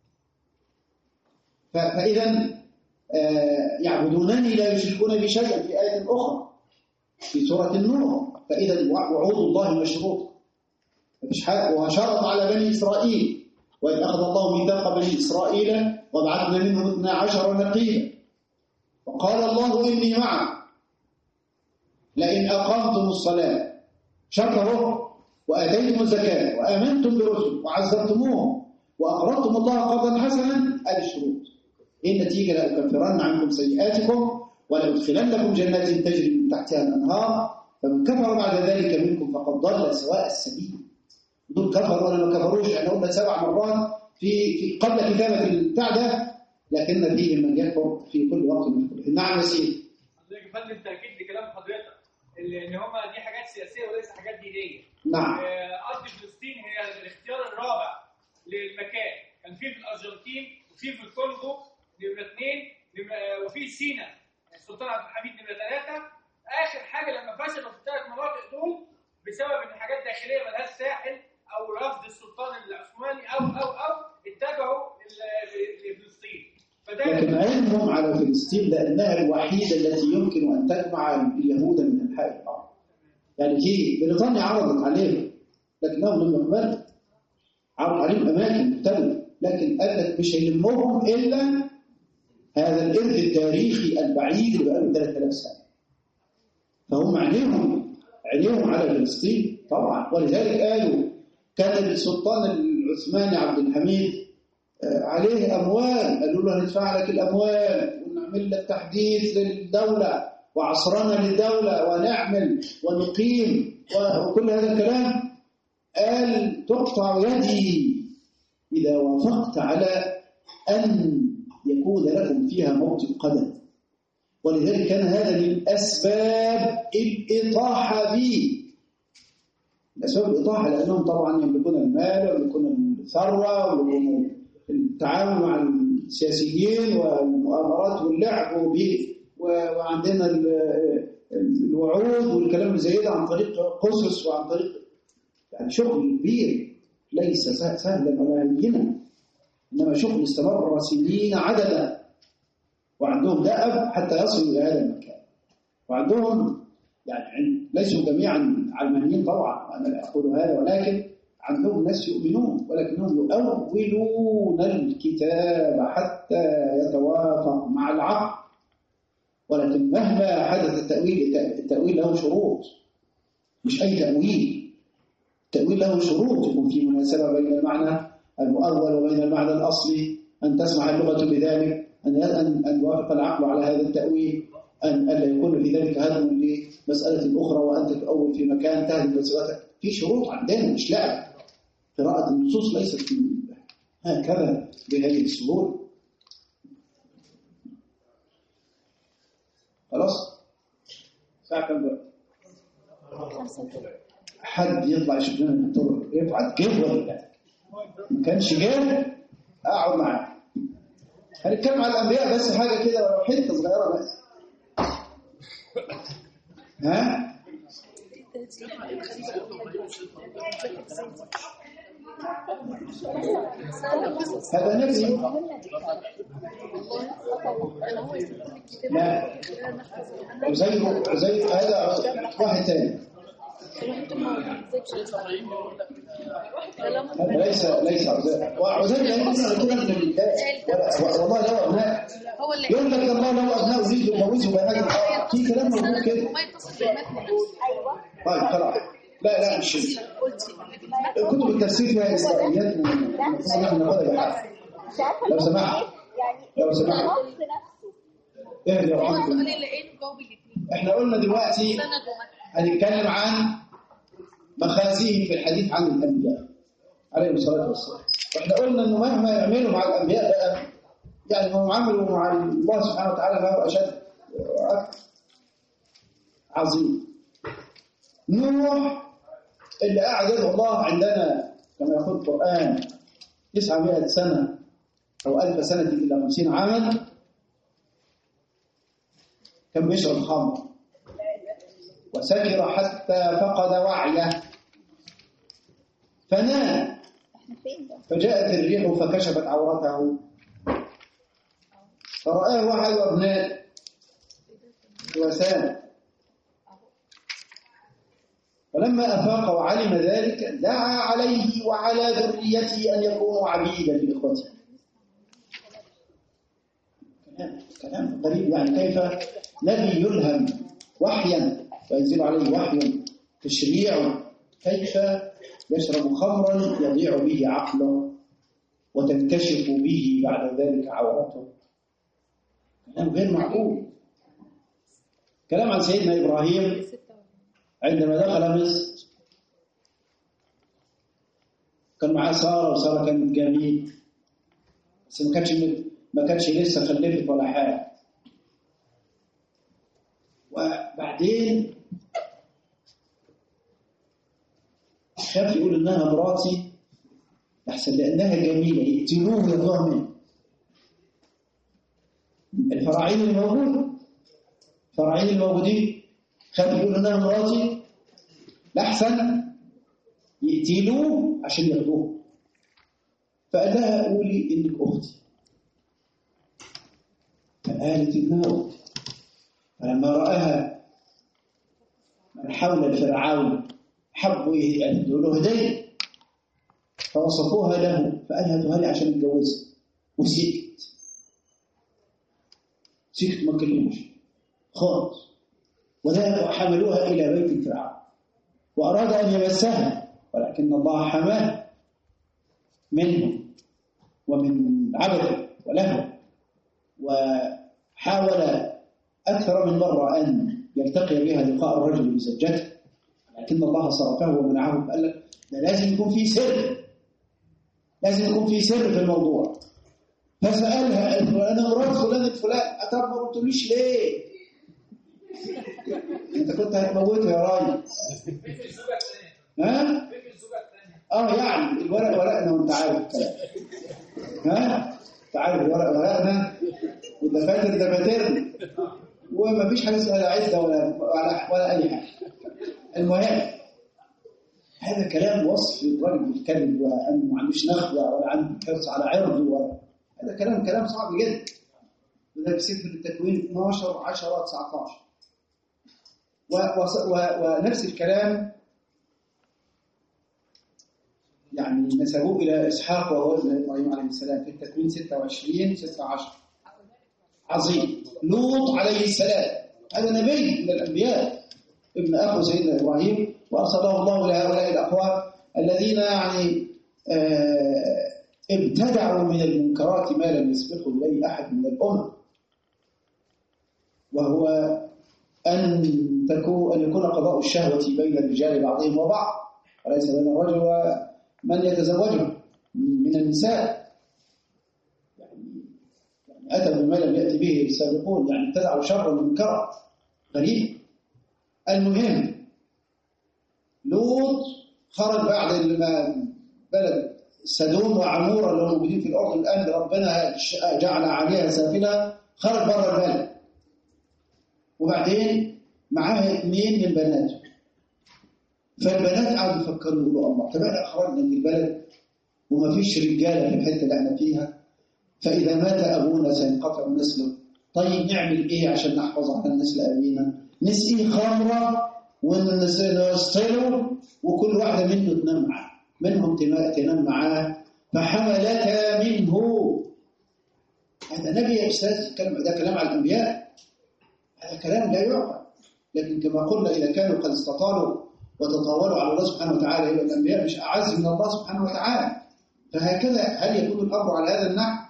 فإذا آه يعبدونني لا يشركون بي شيئا في آية أخرى في سورة النور. فإذا وعود الله مشروط، ما فيش حاجة. وشرط على بني إسرائيل وإذ أخذ الله ميثاق بني إسرائيل وبعثنا منهم اثنا عشر نقيبا وقال الله إني معكم لئن أقمتم الصلاة شكروا وآتيتم الزكاة وآمنتم برسل وعزرتموهم وأقرضتم الله قرضا حسنا هذه الشروط. إيه النتيجة؟ لأكفرن عنكم سيئاتكم ولأدخلنكم جنات تجري من تحتها الأنهار فمن كفر بعد ذلك منكم فقد ضل سواء السبيل. دول كفروا ولا ما كفروش؟ احنا قلنا سبع مرات في, في قبل كتابة البتاع ده، لكن فيهم من يكفر في كل وقت من كل. نعم يا سيدي. حضرتك يا فندم تأكيد لكلام حضرتك ان هم دي حاجات سياسيه وليس حاجات دينيه. نعم. ارض فلسطين هي الاختيار الرابع للمكان، كان في في الارجنتين وفي في الكونغو نمره اثنين وفي سيناء السلطان عبد الحميد نمره ثلاثه. اخر حاجه لما فشلوا في الثلاث مناطق دول بسبب ان حاجات داخليه ملهاش ساحل او رفض السلطان العثماني او او او اتجهوا لفلسطين. لكن علمهم على فلسطين لأنها الوحيدة التي يمكن أن تجمع اليهود من أنحاء الأرض. يعني هي بريطانيا عرضت عليهم لكنهم لم يقبلوا. عرض عليهم أماكن مختلفة لكن قال لك مش هيلمهم إلا هذا الإرث التاريخي البعيد اللي بقاله ثلاثة آلاف سنة. فهم عينيهم عينيهم على فلسطين طبعا، ولذلك قالوا كان السلطان العثماني عبد الحميد عليه أموال، قالوا له هندفع لك الأموال ونعمل لك تحديث للدولة وعصرنا للدولة ونعمل ونقيم وكل هذا الكلام. قال تقطع يدي إذا وافقت على أن يكون لكم فيها موطئ قدم. ولذلك كان هذا من أسباب الإطاحة به، أسباب الإطاحة لأنهم طبعا يملكون المال ويملكون الثروة ويملكون التعامل مع السياسيين والمؤامرات واللعب وعندنا الوعود والكلام الزايد عن طريق قصص وعن طريق يعني شغل كبير ليس سهلا ولا هينا، إنما شغل استمر سنين عددا وعندهم دأب حتى يصلوا إلى هذا المكان. وعندهم يعني ليسوا جميعا علمانيين طبعا وأنا لا أقول هذا، ولكن عندهم ناس يؤمنون ولكنهم يؤولون الكتاب حتى يتوافق مع العقل. ولكن مهما حدث التأويل، التأويل له شروط، مش أي تأويل، التأويل له شروط يكون في مناسبة بين المعنى المؤول وبين المعنى الأصلي، أن تسمح اللغة بذلك، أن أن يوافق العقل على هذا التأويل، أن ألا يكون في ذلك هدم لمسألة أخرى وأنت تؤول في مكان تهدم مسألتك. في شروط عندنا مش لعب. قراءة النصوص ليست هكذا بهذه السهولة. خلاص؟ ساعة كم بقى؟ حد يطلع يشوف لنا الدكتور يفعل كيف ولا لا؟ ما كانش جاي أقعد معاه. هنتكلم على الأنبياء بس حاجة كده ولو حتة صغيرة بس. ها؟ هذا نبي؟ لا عزير عزير هذا واحد ثاني. ليس ليس عزير وعزير لا يمكن أن يكون ابن لله والله له أبناء. يقول لك الله له أبناء يريد يجوزه بهذا في كلام موجود كده. طيب خلاص لا لا مش كتب التفسير فيها إسرائيليات ونحن نقول بحق. لو سمحت لو سمحت ايه يا رحمة احنا قلنا دلوقتي هنتكلم عن مخازيهم في الحديث عن الأنبياء عليهم الصلاة والسلام. واحنا قلنا انه مهما يعملوا مع الأنبياء بقى يعني هم عملوا مع الله سبحانه وتعالى ما هو أشد وأكثر عظيم. نوح اللي قاعد يدعو الله عندنا كما يقول القرآن تسعمائة سنة أو ألف سنة إلا خمسين عاما كان بيشرب خمر وسكر حتى فقد وعيه فنام فجاءت الريح فكشفت عورته فرآه أحد أبناء وسام فلما أفاق وعلم ذلك دعا عليه وعلى ذريته أن يكونوا عبيدا لإخوته. كلام غريب، يعني كيف نبي يلهم وحيا وينزل عليه وحي تشريع، كيف يشرب خمرا يضيع به عقله وتنكشف به بعد ذلك عورته؟ كلام غير معقول. كلام عن سيدنا إبراهيم عندما دخل مصر، كان معاه سارة، وسارة كانت جميل بس ما كانش ما كانش لسه خلفت ولا حاجة. وبعدين خاف يقول إنها مراتي أحسن لأنها جميلة يقتلوه ياخدوها منه. الفراعين الموجودة الفراعين الموجودين خاف يقول إنها مراتي لأحسن يقتلوه عشان ياخدوه. فقال لها قولي إنك أختي. فقالت إنها أختي. فلما رآها من حول الفرعون حبوا يدوا له هدية فوصفوها له، فقال هاتوها لي عشان اتجوزها، وسكت سكت ما كلموش خالص. وذهبوا حملوها إلى بيت الفرعون وأراد أن يمسها، ولكن الله حماه منه ومن عبده وله، وحاول أكثر من مرة أن يلتقي بها لقاء الرجل بزوجته، لكن الله صرفه ومنعه. قال لك ده لازم يكون في سر، لازم يكون في سر في الموضوع. فسألها أنا مرات فلان الفلان، طب ما قلتليش ليه؟ أنت كنت هتموته يا راجل. ها؟ اه يعني الورق ورقنا وانت عارف الكلام. ها؟ انت عارف الورق ورقنا والدفاتر دفاترنا، وما فيش حاجه اسمها لا عزه ولا ولا, ولا اي حاجه. المهم هذا كلام وصف الرجل بالكذب وانه ما عندوش نخوه ولا عنده حرص على عرضه، ولا هذا كلام كلام صعب جدا. وده في سفر التكوين اثناشر عشرة تسعتاشر. ونفس الكلام يعني نسبوه إلى إسحاق وهو ابن إبراهيم عليه السلام في التكوين ستة وعشرين ستة عشر. عظيم. لوط عليه السلام هذا نبي من الأنبياء، ابن أخو سيدنا إبراهيم، وأرسله الله لهؤلاء الأخوة الذين يعني آه ابتدعوا من المنكرات ما لم يسبقه إليه أحد من الأمم، وهو أن تكون أن يكون قضاء الشهوة بين الرجال بعضهم وبعض، وليس بين الرجل ومن يتزوجه من النساء. يعني أتى بما لم يأتي به السابقون، يعني ابتدعوا شر منكرا غريب. المهم لوط خرج بعد ما بلد سدوم وعمورة اللي موجودين في الأرض الآن ربنا جعل عليها سافلة، خرج بره البلد، وبعدين معاه اثنين من بناته. فالبنات قعدوا يفكروا يقولوا الله طب احنا خرجنا من البلد وما فيش رجاله في الحته اللي احنا فيها، فاذا مات ابونا سينقطع نسله، طيب نعمل ايه عشان نحافظ على نسل ابينا؟ نسقيه خمره ونسقله وكل واحده منه تنام معاه منهم تنام معاه. فحملتا منه. هذا نبي يا استاذ، ده كلام على الانبياء، هذا كلام لا يعقل. لكن كما قلنا إذا كانوا قد استطالوا وتطاولوا على الله سبحانه وتعالى، يبقى الأنبياء مش أعز من الله سبحانه وتعالى. فهكذا هل يكون الأمر على هذا النحو؟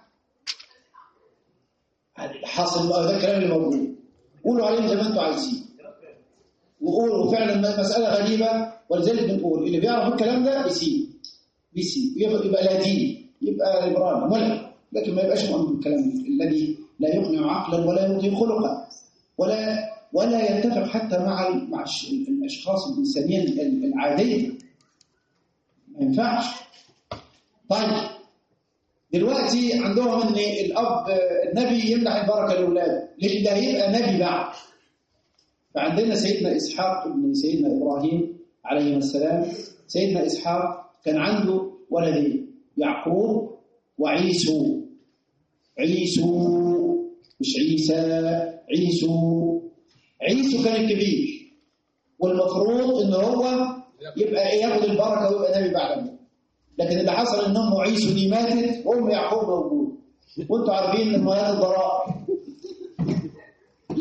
حاصل بقى ده الكلام اللي موجود، قولوا عليه زي ما انتم عايزين، وقولوا فعلا مسألة غريبة. ولذلك بنقول اللي بيعرف الكلام ده بيسيب بيسيب يبقى لا دين، يبقى ليبرالي ملك، لكن ما يبقاش مؤمن بالكلام الذي لا يقنع عقلا ولا يطيق خلقا ولا ولا يتفق حتى مع مع الاشخاص الانسانيين العاديه، ما ينفعش. طيب دلوقتي عندهم ان الاب النبي يمنح البركه لاولاده، اللي هيبقى نبي بعد. فعندنا سيدنا اسحاق ابن سيدنا ابراهيم عليه السلام. سيدنا اسحاق كان عنده ولدين، يعقوب وعيسو. عيسو مش عيسى، عيسو. عيسو كان الكبير، والمفروض ان هو يبقى ياخد البركه ويبقى نبي بعد. لكن اللي حصل ان ام عيسو دي ماتت وام يعقوب موجود، وانتم عارفين ان امهات الضرائر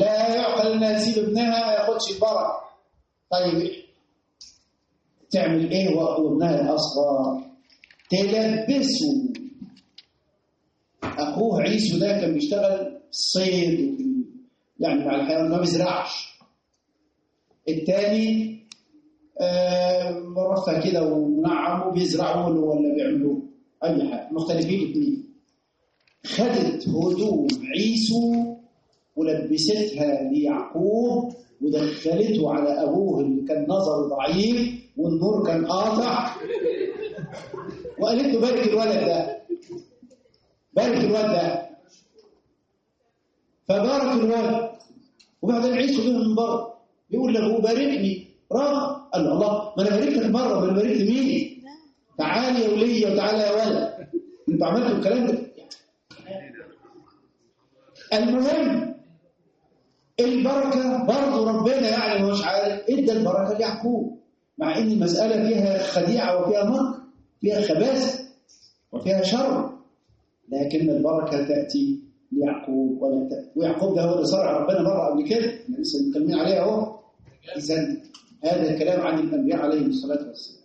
لا يعقل انها تسيب ابنها ما ياخدش البركه. طيب تعمل ايه وابنها الاصغر؟ تلبسه. اخوه عيسو ده كان بيشتغل في الصيد يعني مع الحيوان، ما بيزرعش. الثاني آه مرفه كده ومنعم وبيزرعوا له ولا بيعملوا اي حاجه، مختلفين الاثنين. خدت هدوم عيسو ولبستها ليعقوب ودخلته على ابوه اللي كان نظره ضعيف والنور كان قاطع، وقالت له بارك الولد ده، بارك الولد ده. فبارك الولد. وبعدين عيسو جه من بره يقول له باركني. رغم قال له الله، ما انا باركتك مره، ما انا باركت مين؟ تعالي يا وليه وتعالى يا ولد، انتوا عملتوا الكلام ده. المهم البركه برضه ربنا يعني مش عارف ادى البركه ليعقوب، مع ان المساله فيها خديعه وفيها مكر، فيها خباثه وفيها شر، لكن البركه تاتي ليعقوب ولا تاتي. ويعقوب ده هو اللي صارع ربنا مره قبل كده، احنا لسه متكلمين عليه اهو. اذا هذا الكلام عن الانبياء عليهم الصلاه والسلام.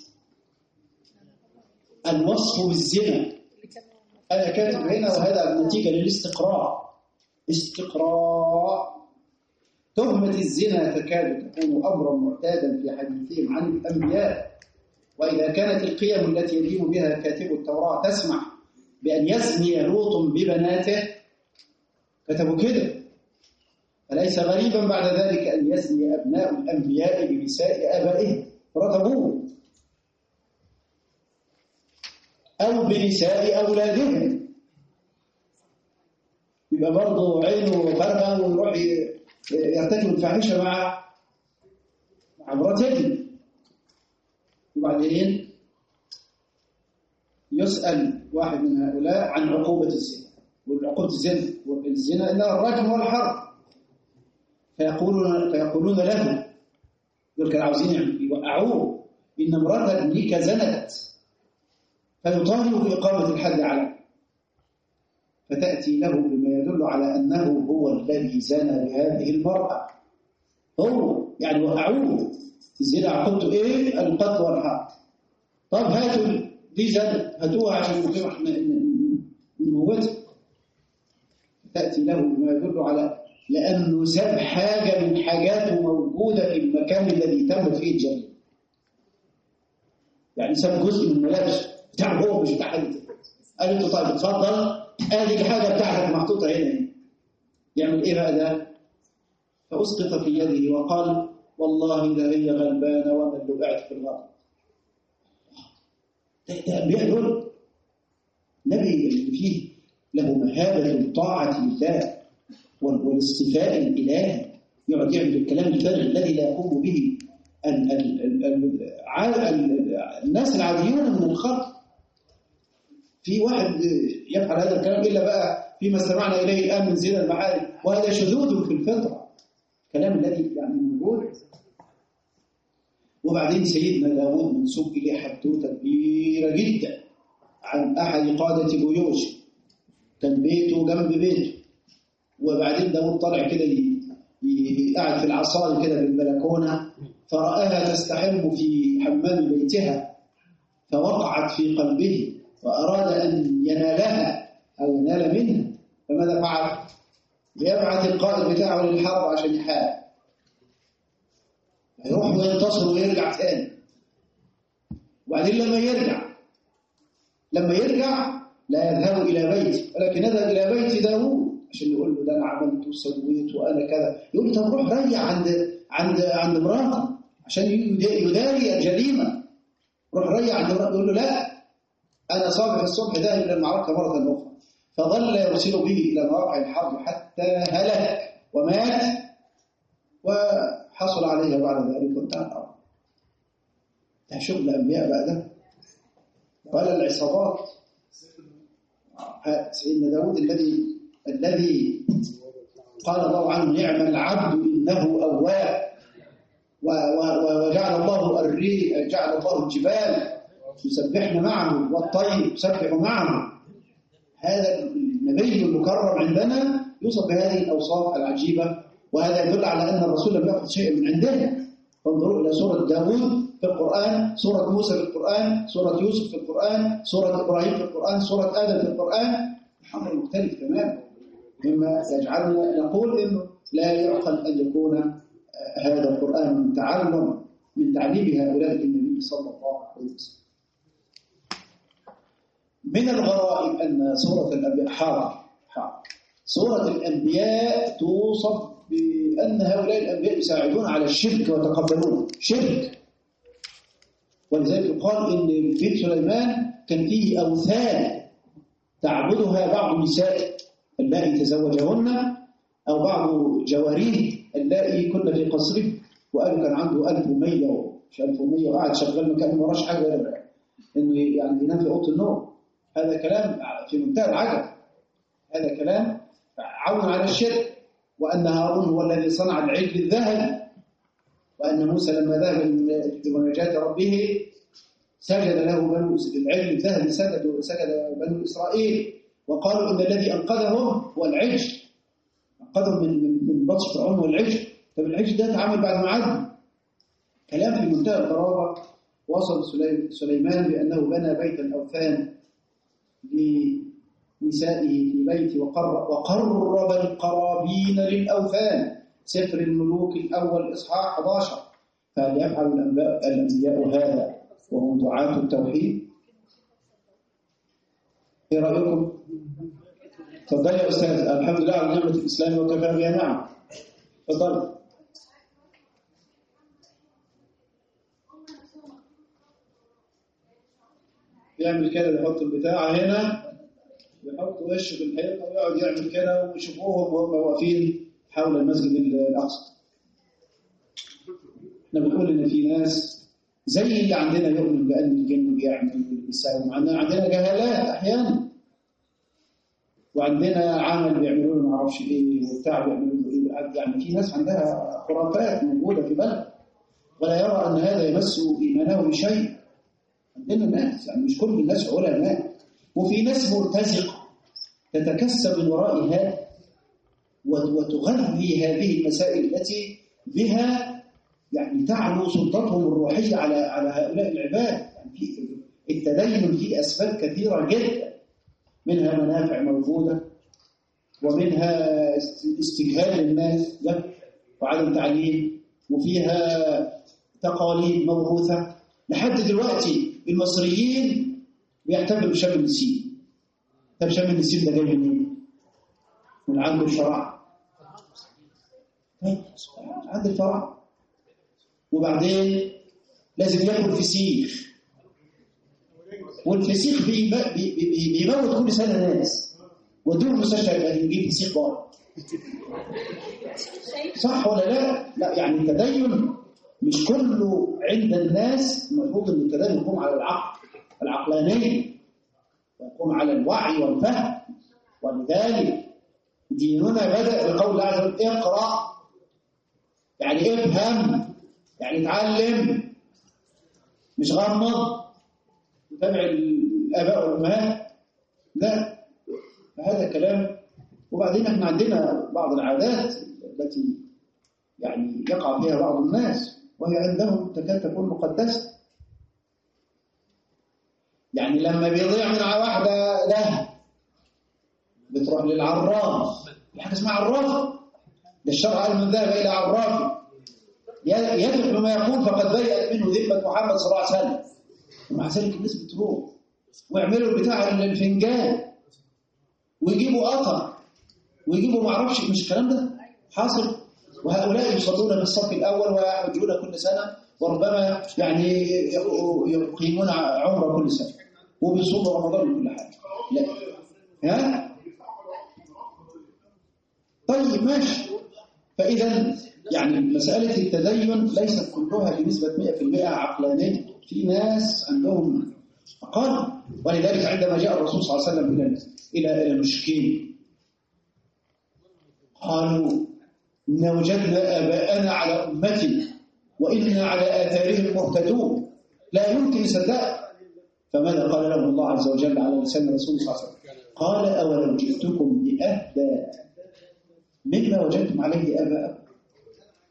الوصف بالزنا انا كاتب هنا، وهذا نتيجه للاستقراء. استقراء. تهمة الزنا تكاد تكون أمرا معتادا في حديثهم عن الأنبياء، وإذا كانت القيم التي يدين بها كاتب التوراة تسمح بأن يزني لوط ببناته كتبوا كده، فليس غريبا بعد ذلك أن يزني أبناء الأنبياء بنساء آبائهم رتبوه أو بنساء أولادهم، يبقى برضه عينه فارغة ويروح يرتكب الفاحشة مع مع مراته. وبعدين يسأل واحد من هؤلاء عن عقوبة الزنا، والعقوبة الزنا والزنا إنها الرجم والحرب، فيقولون فيقولون له، دول كانوا عاوزين يوقعوه، إن امرأة ابنك زنت فيطالب بإقامة الحد عليه، فتأتي له بما يدل على أنه هو الذي زنى بهذه المرأة، هو يعني وقعوه. الزنا عقوبته إيه؟ القتل والحرب. طب هاتوا دي زنت، هاتوها عشان نموتها. تأتي له بما يدل على لأنه ساب حاجة من حاجاته موجودة في المكان الذي تمت فيه الجريمة، يعني ساب جزء من ملابسه بتاعه هو مش بتاع حد. قال له طيب اتفضل، ادي الحاجه بتاعتك محطوطه هنا. يعمل ايه بقى ده؟ فاسقط في يده وقال والله ده هي غلبانه وانا اللي وقعت في الغلط. ده انبياء دول، نبي اللي فيه له مهابه طاعه الله والاصطفاء الالهي، يقعد يعمل الكلام الفارغ الذي لا يقوم به ال ال ال ال ال الناس العاديون من الخلق. في واحد يفعل هذا الكلام إلا بقى فيما استمعنا إليه الآن من زنا المعارف، وهذا شذوذ في الفطرة، كلام الذي يعني موجود. وبعدين سيدنا داود منسوب إليه حدوثة كبيرة جدا عن أحد قادة جيوش، كان بيته جنب بيته، وبعدين داود طلع كده قاعد في العصاية كده بالبلكونة، فرآها تستحم في حمام بيتها، فوقعت في قلبه وأراد أن ينالها أو ينال منها، فماذا فعل؟ يبعث القائد بتاعه للحرب عشان يحارب، يروح وينتصر ويرجع تاني. وبعدين لما يرجع لما يرجع لا يذهب إلى بيته، ولكن يذهب إلى بيت داوود عشان يقول له ده أنا عملت وسويت وأنا كذا. يقول له طب روح ريح عند عند عند مراتي عشان يداري الجريمة، روح ريح عند مراتي. يقول له لا، أنا صابح الصبح ذاهب إلى المعركة مرة أخرى. فظل يرسل به إلى مواقع الحرب حتى هلك ومات، وحصل عليها بعد ذلك وانتهى الأمر. ده شغل الأنبياء بقى ده، ولا العصابات. سيدنا داود الذي الذي قال الله عنه نعم العبد إنه أواب، وجعل الله الريح، جعل الله الجبال يسبحن معه والطير يسبح معه. هذا النبي المكرم عندنا يوصف بهذه الأوصاف العجيبة وهذا يدل على أن الرسول لم يأخذ شيئا من عندنا. انظروا إلى سورة داود في القرآن، سورة موسى في القرآن، سورة يوسف في القرآن، سورة إبراهيم في القرآن، سورة آدم في القرآن، الأمر مختلف تماما، مما يجعلنا نقول إنه لا يعقل أن يكون هذا القرآن من تعلم من تعليم هؤلاء النبي صلى الله عليه وسلم. من الغرائب أن سورة الأنبياء حاضر حاضر سورة الأنبياء توصف بأن هؤلاء الأنبياء يساعدون على الشرك ويتقبلون شرك، ولذلك قال إن بيت سليمان كان فيه أوثان تعبدها بعض النساء اللائي تزوجهن أو بعض جواريه اللائي كن في قصره، وقالوا كان عنده ألف ومية مش ألف ومية وقعد شغال مكان ما وراش حاجة غير إنه يعني ينام في أوضة النوم. هذا كلام في منتهى العجب، هذا كلام عون على الشرك. وأن هارون هو الذي صنع العجل الذهبي، وأن موسى لما ذهب لمناجاة ربه سجد له بنو العجل الذهبي سجد سجد بنو إسرائيل، وقالوا إن الذي أنقذهم هو العجل، أنقذهم من من بطش فرعون والعجل. طب العجل ده اتعمل بعد ما عدل. كلام في منتهى الغرابة. وصل سليمان بأنه بنى بيت الأوثان لنسائه في بيت وقرب, وقرب القرابين للأوثان، سفر الملوك الأول إصحاح أحد عشر. فهل يفعل الأنبياء هذا وهم دعاة التوحيد؟ إيه رأيكم؟ تفضل يا أستاذ. الحمد لله على نعمة الإسلام وكفى بها نعم. تفضل. يعمل كده، يحط البتاع هنا، يحط وشه في الحيطة ويقعد يعمل كده ويشوفوهم وهم واقفين حول المسجد الأقصى. احنا بنقول إن في ناس زي اللي عندنا يؤمن بأن الجن بيعمل وبيساوي، عندنا جهالات أحيانا، وعندنا عمل بيعملوا له ما اعرفش ايه وبتاع بيعملوا له ايه. يعني في ناس عندها خرافات موجوده في بلد ولا يرى ان هذا يمس ايمانه بشيء. عندنا ناس، يعني مش كل الناس علماء، وفي ناس مرتزقه تتكسب من وراء هذا وتغذي هذه المسائل التي بها يعني تعلو سلطتهم الروحيه على على هؤلاء العباد. يعني في التدين فيه اسباب كثيره جدا، منها منافع موجودة، ومنها استجهال الناس له وعدم تعليم، وفيها تقاليد موروثة. لحد دلوقتي المصريين بيعتبروا بشم النسيم. طب شم النسيم ده جاي منين؟ من عند الفراعنة. عند الفراعنة. وبعدين لازم ياكل فسيخ، والفسيخ بيموت كل سنة ناس، ودول المستشفى يجيب فسيخ بره. صح ولا لا؟ لا، يعني التدين مش كله عند الناس. المفروض ان التدين يقوم على العقل العقلانية، ويقوم على الوعي والفهم. ولذلك ديننا بدأ بقول الله عز وجل اقرأ، يعني افهم، يعني اتعلم، مش غمض تبع الآباء والأمهات. لا، هذا كلام. وبعدين احنا عندنا بعض العادات التي يعني يقع فيها بعض الناس وهي عندهم تكاد تكون مقدسة. يعني لما بيضيع من واحدة له بتروح للعراف، حاجة اسمها عراف. ده الشرع قال من ذهب إلى عراف يثق بما يقول فقد بيأت منه ذمة محمد صلى الله عليه وسلم. ومع ذلك الناس بتروح ويعملوا البتاع الفنجان ويجيبوا قطر ويجيبوا ما اعرفش، مش الكلام ده حاصل. وهؤلاء يصلون في الصف الاول ويحجون كل سنه، وربما يعني يقيمون عمره كل سنه وبيصوموا رمضان كل حاجه. لا ها طيب ماشي. فاذا يعني مساله التدين ليست كلها بنسبه مئة بالمئة عقلانيه، في ناس عندهم أقل. ولذلك عندما جاء الرسول صلى الله عليه وسلم إلى إلى المشركين قالوا إن وجدنا آباءنا على أمتنا وإنا على آثارهم مهتدون، لا يمكن صدق. فماذا قال لهم الله عز وجل على لسان الرسول صلى الله عليه وسلم؟ قال أولو جئتكم بأهدى مما وجدتم عليه آباءكم.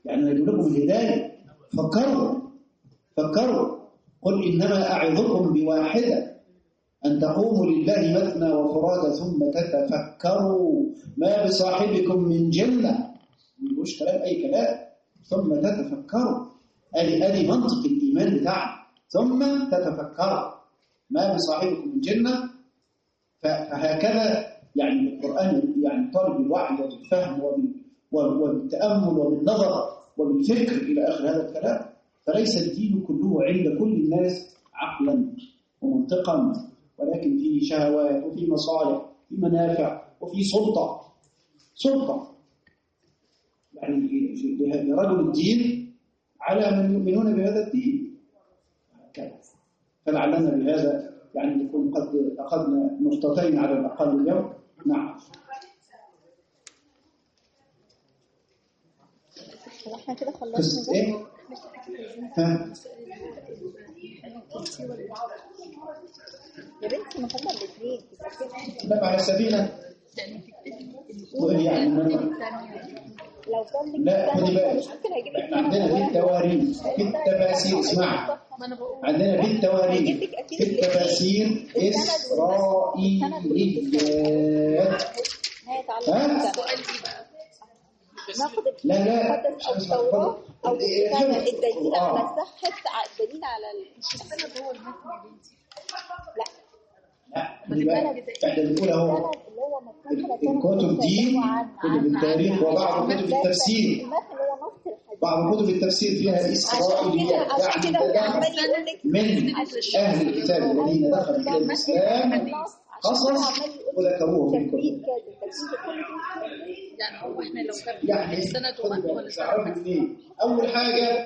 يعني يجيب لكم الهداية. فكروا فكروا قل إنما أعظكم بواحدة أن تقوموا لله مثنى وفرادى ثم تتفكروا ما بصاحبكم من جنة. مش كلام أي كلام. ثم تتفكروا أدي أدي منطق الإيمان بتاعنا. ثم تتفكروا ما بصاحبكم من جنة. فهكذا يعني القرآن يعني طالب بالوعي وبالفهم وبالتأمل وبالنظر وبالفكر إلى آخر هذا الكلام. فليس الدين كله عند كل الناس عقلا ومنطقا، ولكن فيه شهوات وفيه مصالح وفيه منافع وفيه سلطة سلطة يعني لرجل الدين على من يؤمنون بهذا الدين. فلعلنا بهذا يعني نكون قد أخذنا نقطتين على الأقل اليوم. نعم. احنا كده خلصنا ايه؟ ها؟ يا بنتي ما هما الاثنين. لا على السفينة يعني لو كان لا خدي بالك احنا عندنا في التواريخ في التفاسير اسمع عندنا في التواريخ في التفاسير إسرائيليات. ها؟ ناخد لا لا التوراة أو الدليل على صحة الدليل على السند هو المتن يا بنتي. لا لا احنا بنقول اهو الكتب دي كتب التاريخ وبعض كتب التفسير بعض كتب التفسير فيها إسرائيليات يعني من أهل الكتاب الذين دخلوا في الإسلام قصص وذكروه في الكتب. يعني هو احنا لو كان يعني السند ومتن أول حاجة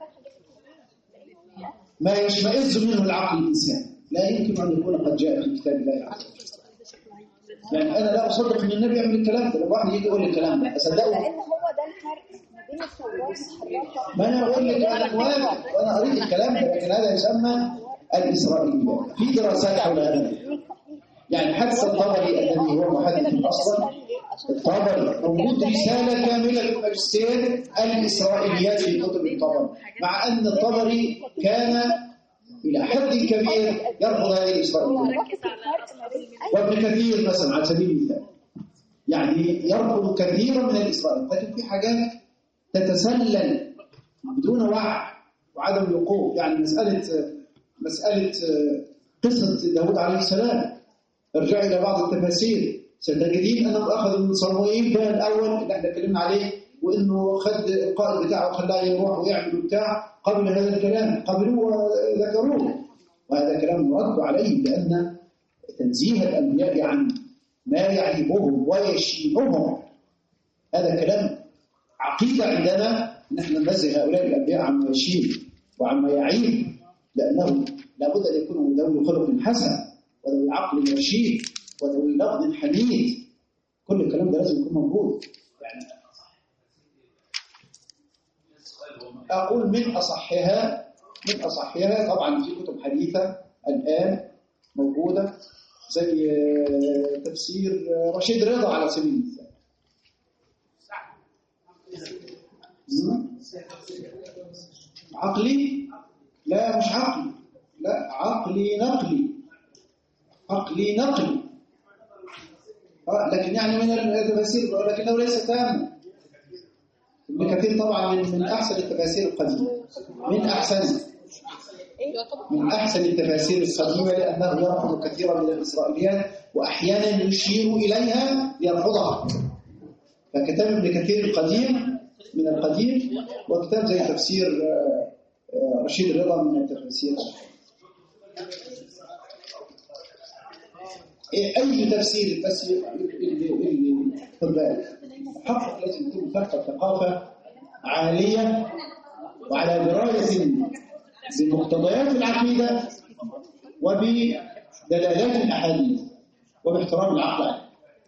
ما يشمئز منه العقل الإنسان لا يمكن أن يكون قد جاء في كتاب الله عز وجل. يعني أنا لا أصدق أن النبي يعمل الكلام ده. لو واحد يجي يقول لي الكلام ده أصدقه؟ لأن هو ده الفرق ما بين التوراة والحرافة. ما أنا أقول لك أنا موافق وأنا قريت الكلام ده، لكن هذا يسمى الإسرائيليات. في دراسات حول هذا يعني حتى الطبري الذي هو محدث أصلا الطبري موجود رسالة كاملة للماجستير الإسرائيليات في كتب الطبري، مع أن الطبري كان إلى حد كبير يرفض هذه الإسرائيليات. وابن كثير مثلا على سبيل المثال يعني يرفض كثيرا من الإسرائيليات، لكن في حاجات تتسلل بدون وعي وعدم الوقوف. يعني مسألة مسألة قصة داود عليه السلام ارجع إلى بعض التفاسير ستجدين أنه أخذ من صموئيل ده الأول اللي احنا اتكلمنا عليه، وإنه خد القائد بتاعه وخلاه يروح ويعمل بتاع قبل هذا الكلام قبلوه وذكروه، وهذا كلام مرد عليه لأن تنزيه الأنبياء عن ما يعيبهم ويشينهم هذا كلام عقيدة عندنا. نحن ننزه هؤلاء الأنبياء عما يشين وعما يعيب، لأنه لابد أن يكونوا ذوي خلق حسن وذوي عقل رشيد وذوي لفظ حميد. كل الكلام ده لازم يكون موجود. يعني أقول من أصحها من أصحها طبعا في كتب حديثة الآن موجودة زي تفسير رشيد رضا على سبيل المثال. عقلي؟ لا مش عقلي، لا عقلي نقلي عقلي نقلي آه لكن يعني من التفاسير ولكنه ليس تاما. ابن كثير طبعا من من احسن التفاسير القديمه من احسن من احسن التفاسير القديمه لانه يرفض كثيرا من الاسرائيليات واحيانا يشير اليها ليرفضها. فكتاب ابن كثير القديم من القديم، وكتاب زي تفسير رشيد رضا من التفاسير. أي تفسير التفسير اللي خد بالك حقق لازم يكون فرق ثقافة عالية وعلى دراية بمقتضيات العقيدة وبدلالات الأحاديث وباحترام العقل،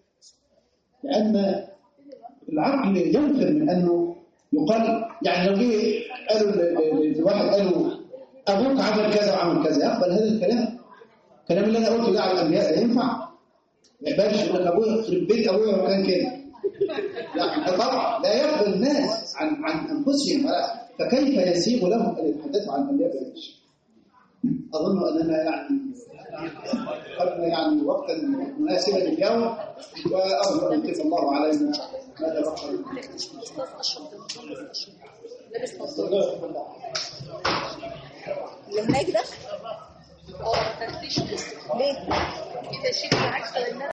لأن العقل ينفر من أنه يقال يعني لو جه قالوا الواحد قالوا أبوك عمل كذا وعمل كذا يقبل هذا الكلام؟ الكلام اللي أنا قلته ده على الأنبياء ينفع؟ ما يقبلش يقول لك أبويا يخرب بيت أبويا وكان كده يعني طبعا لا يقبل الناس عن عن انفسهم ولا فكيف يسيغ لهم ان يتحدثوا عن الانبياء بالعيش؟ اظن اننا يعني قدنا يعني وقتا مناسبا اليوم وارجو ان يتم الله علينا ما تبقى. اللي هناك ده اه تفتيش ليه؟ كده شيء عكس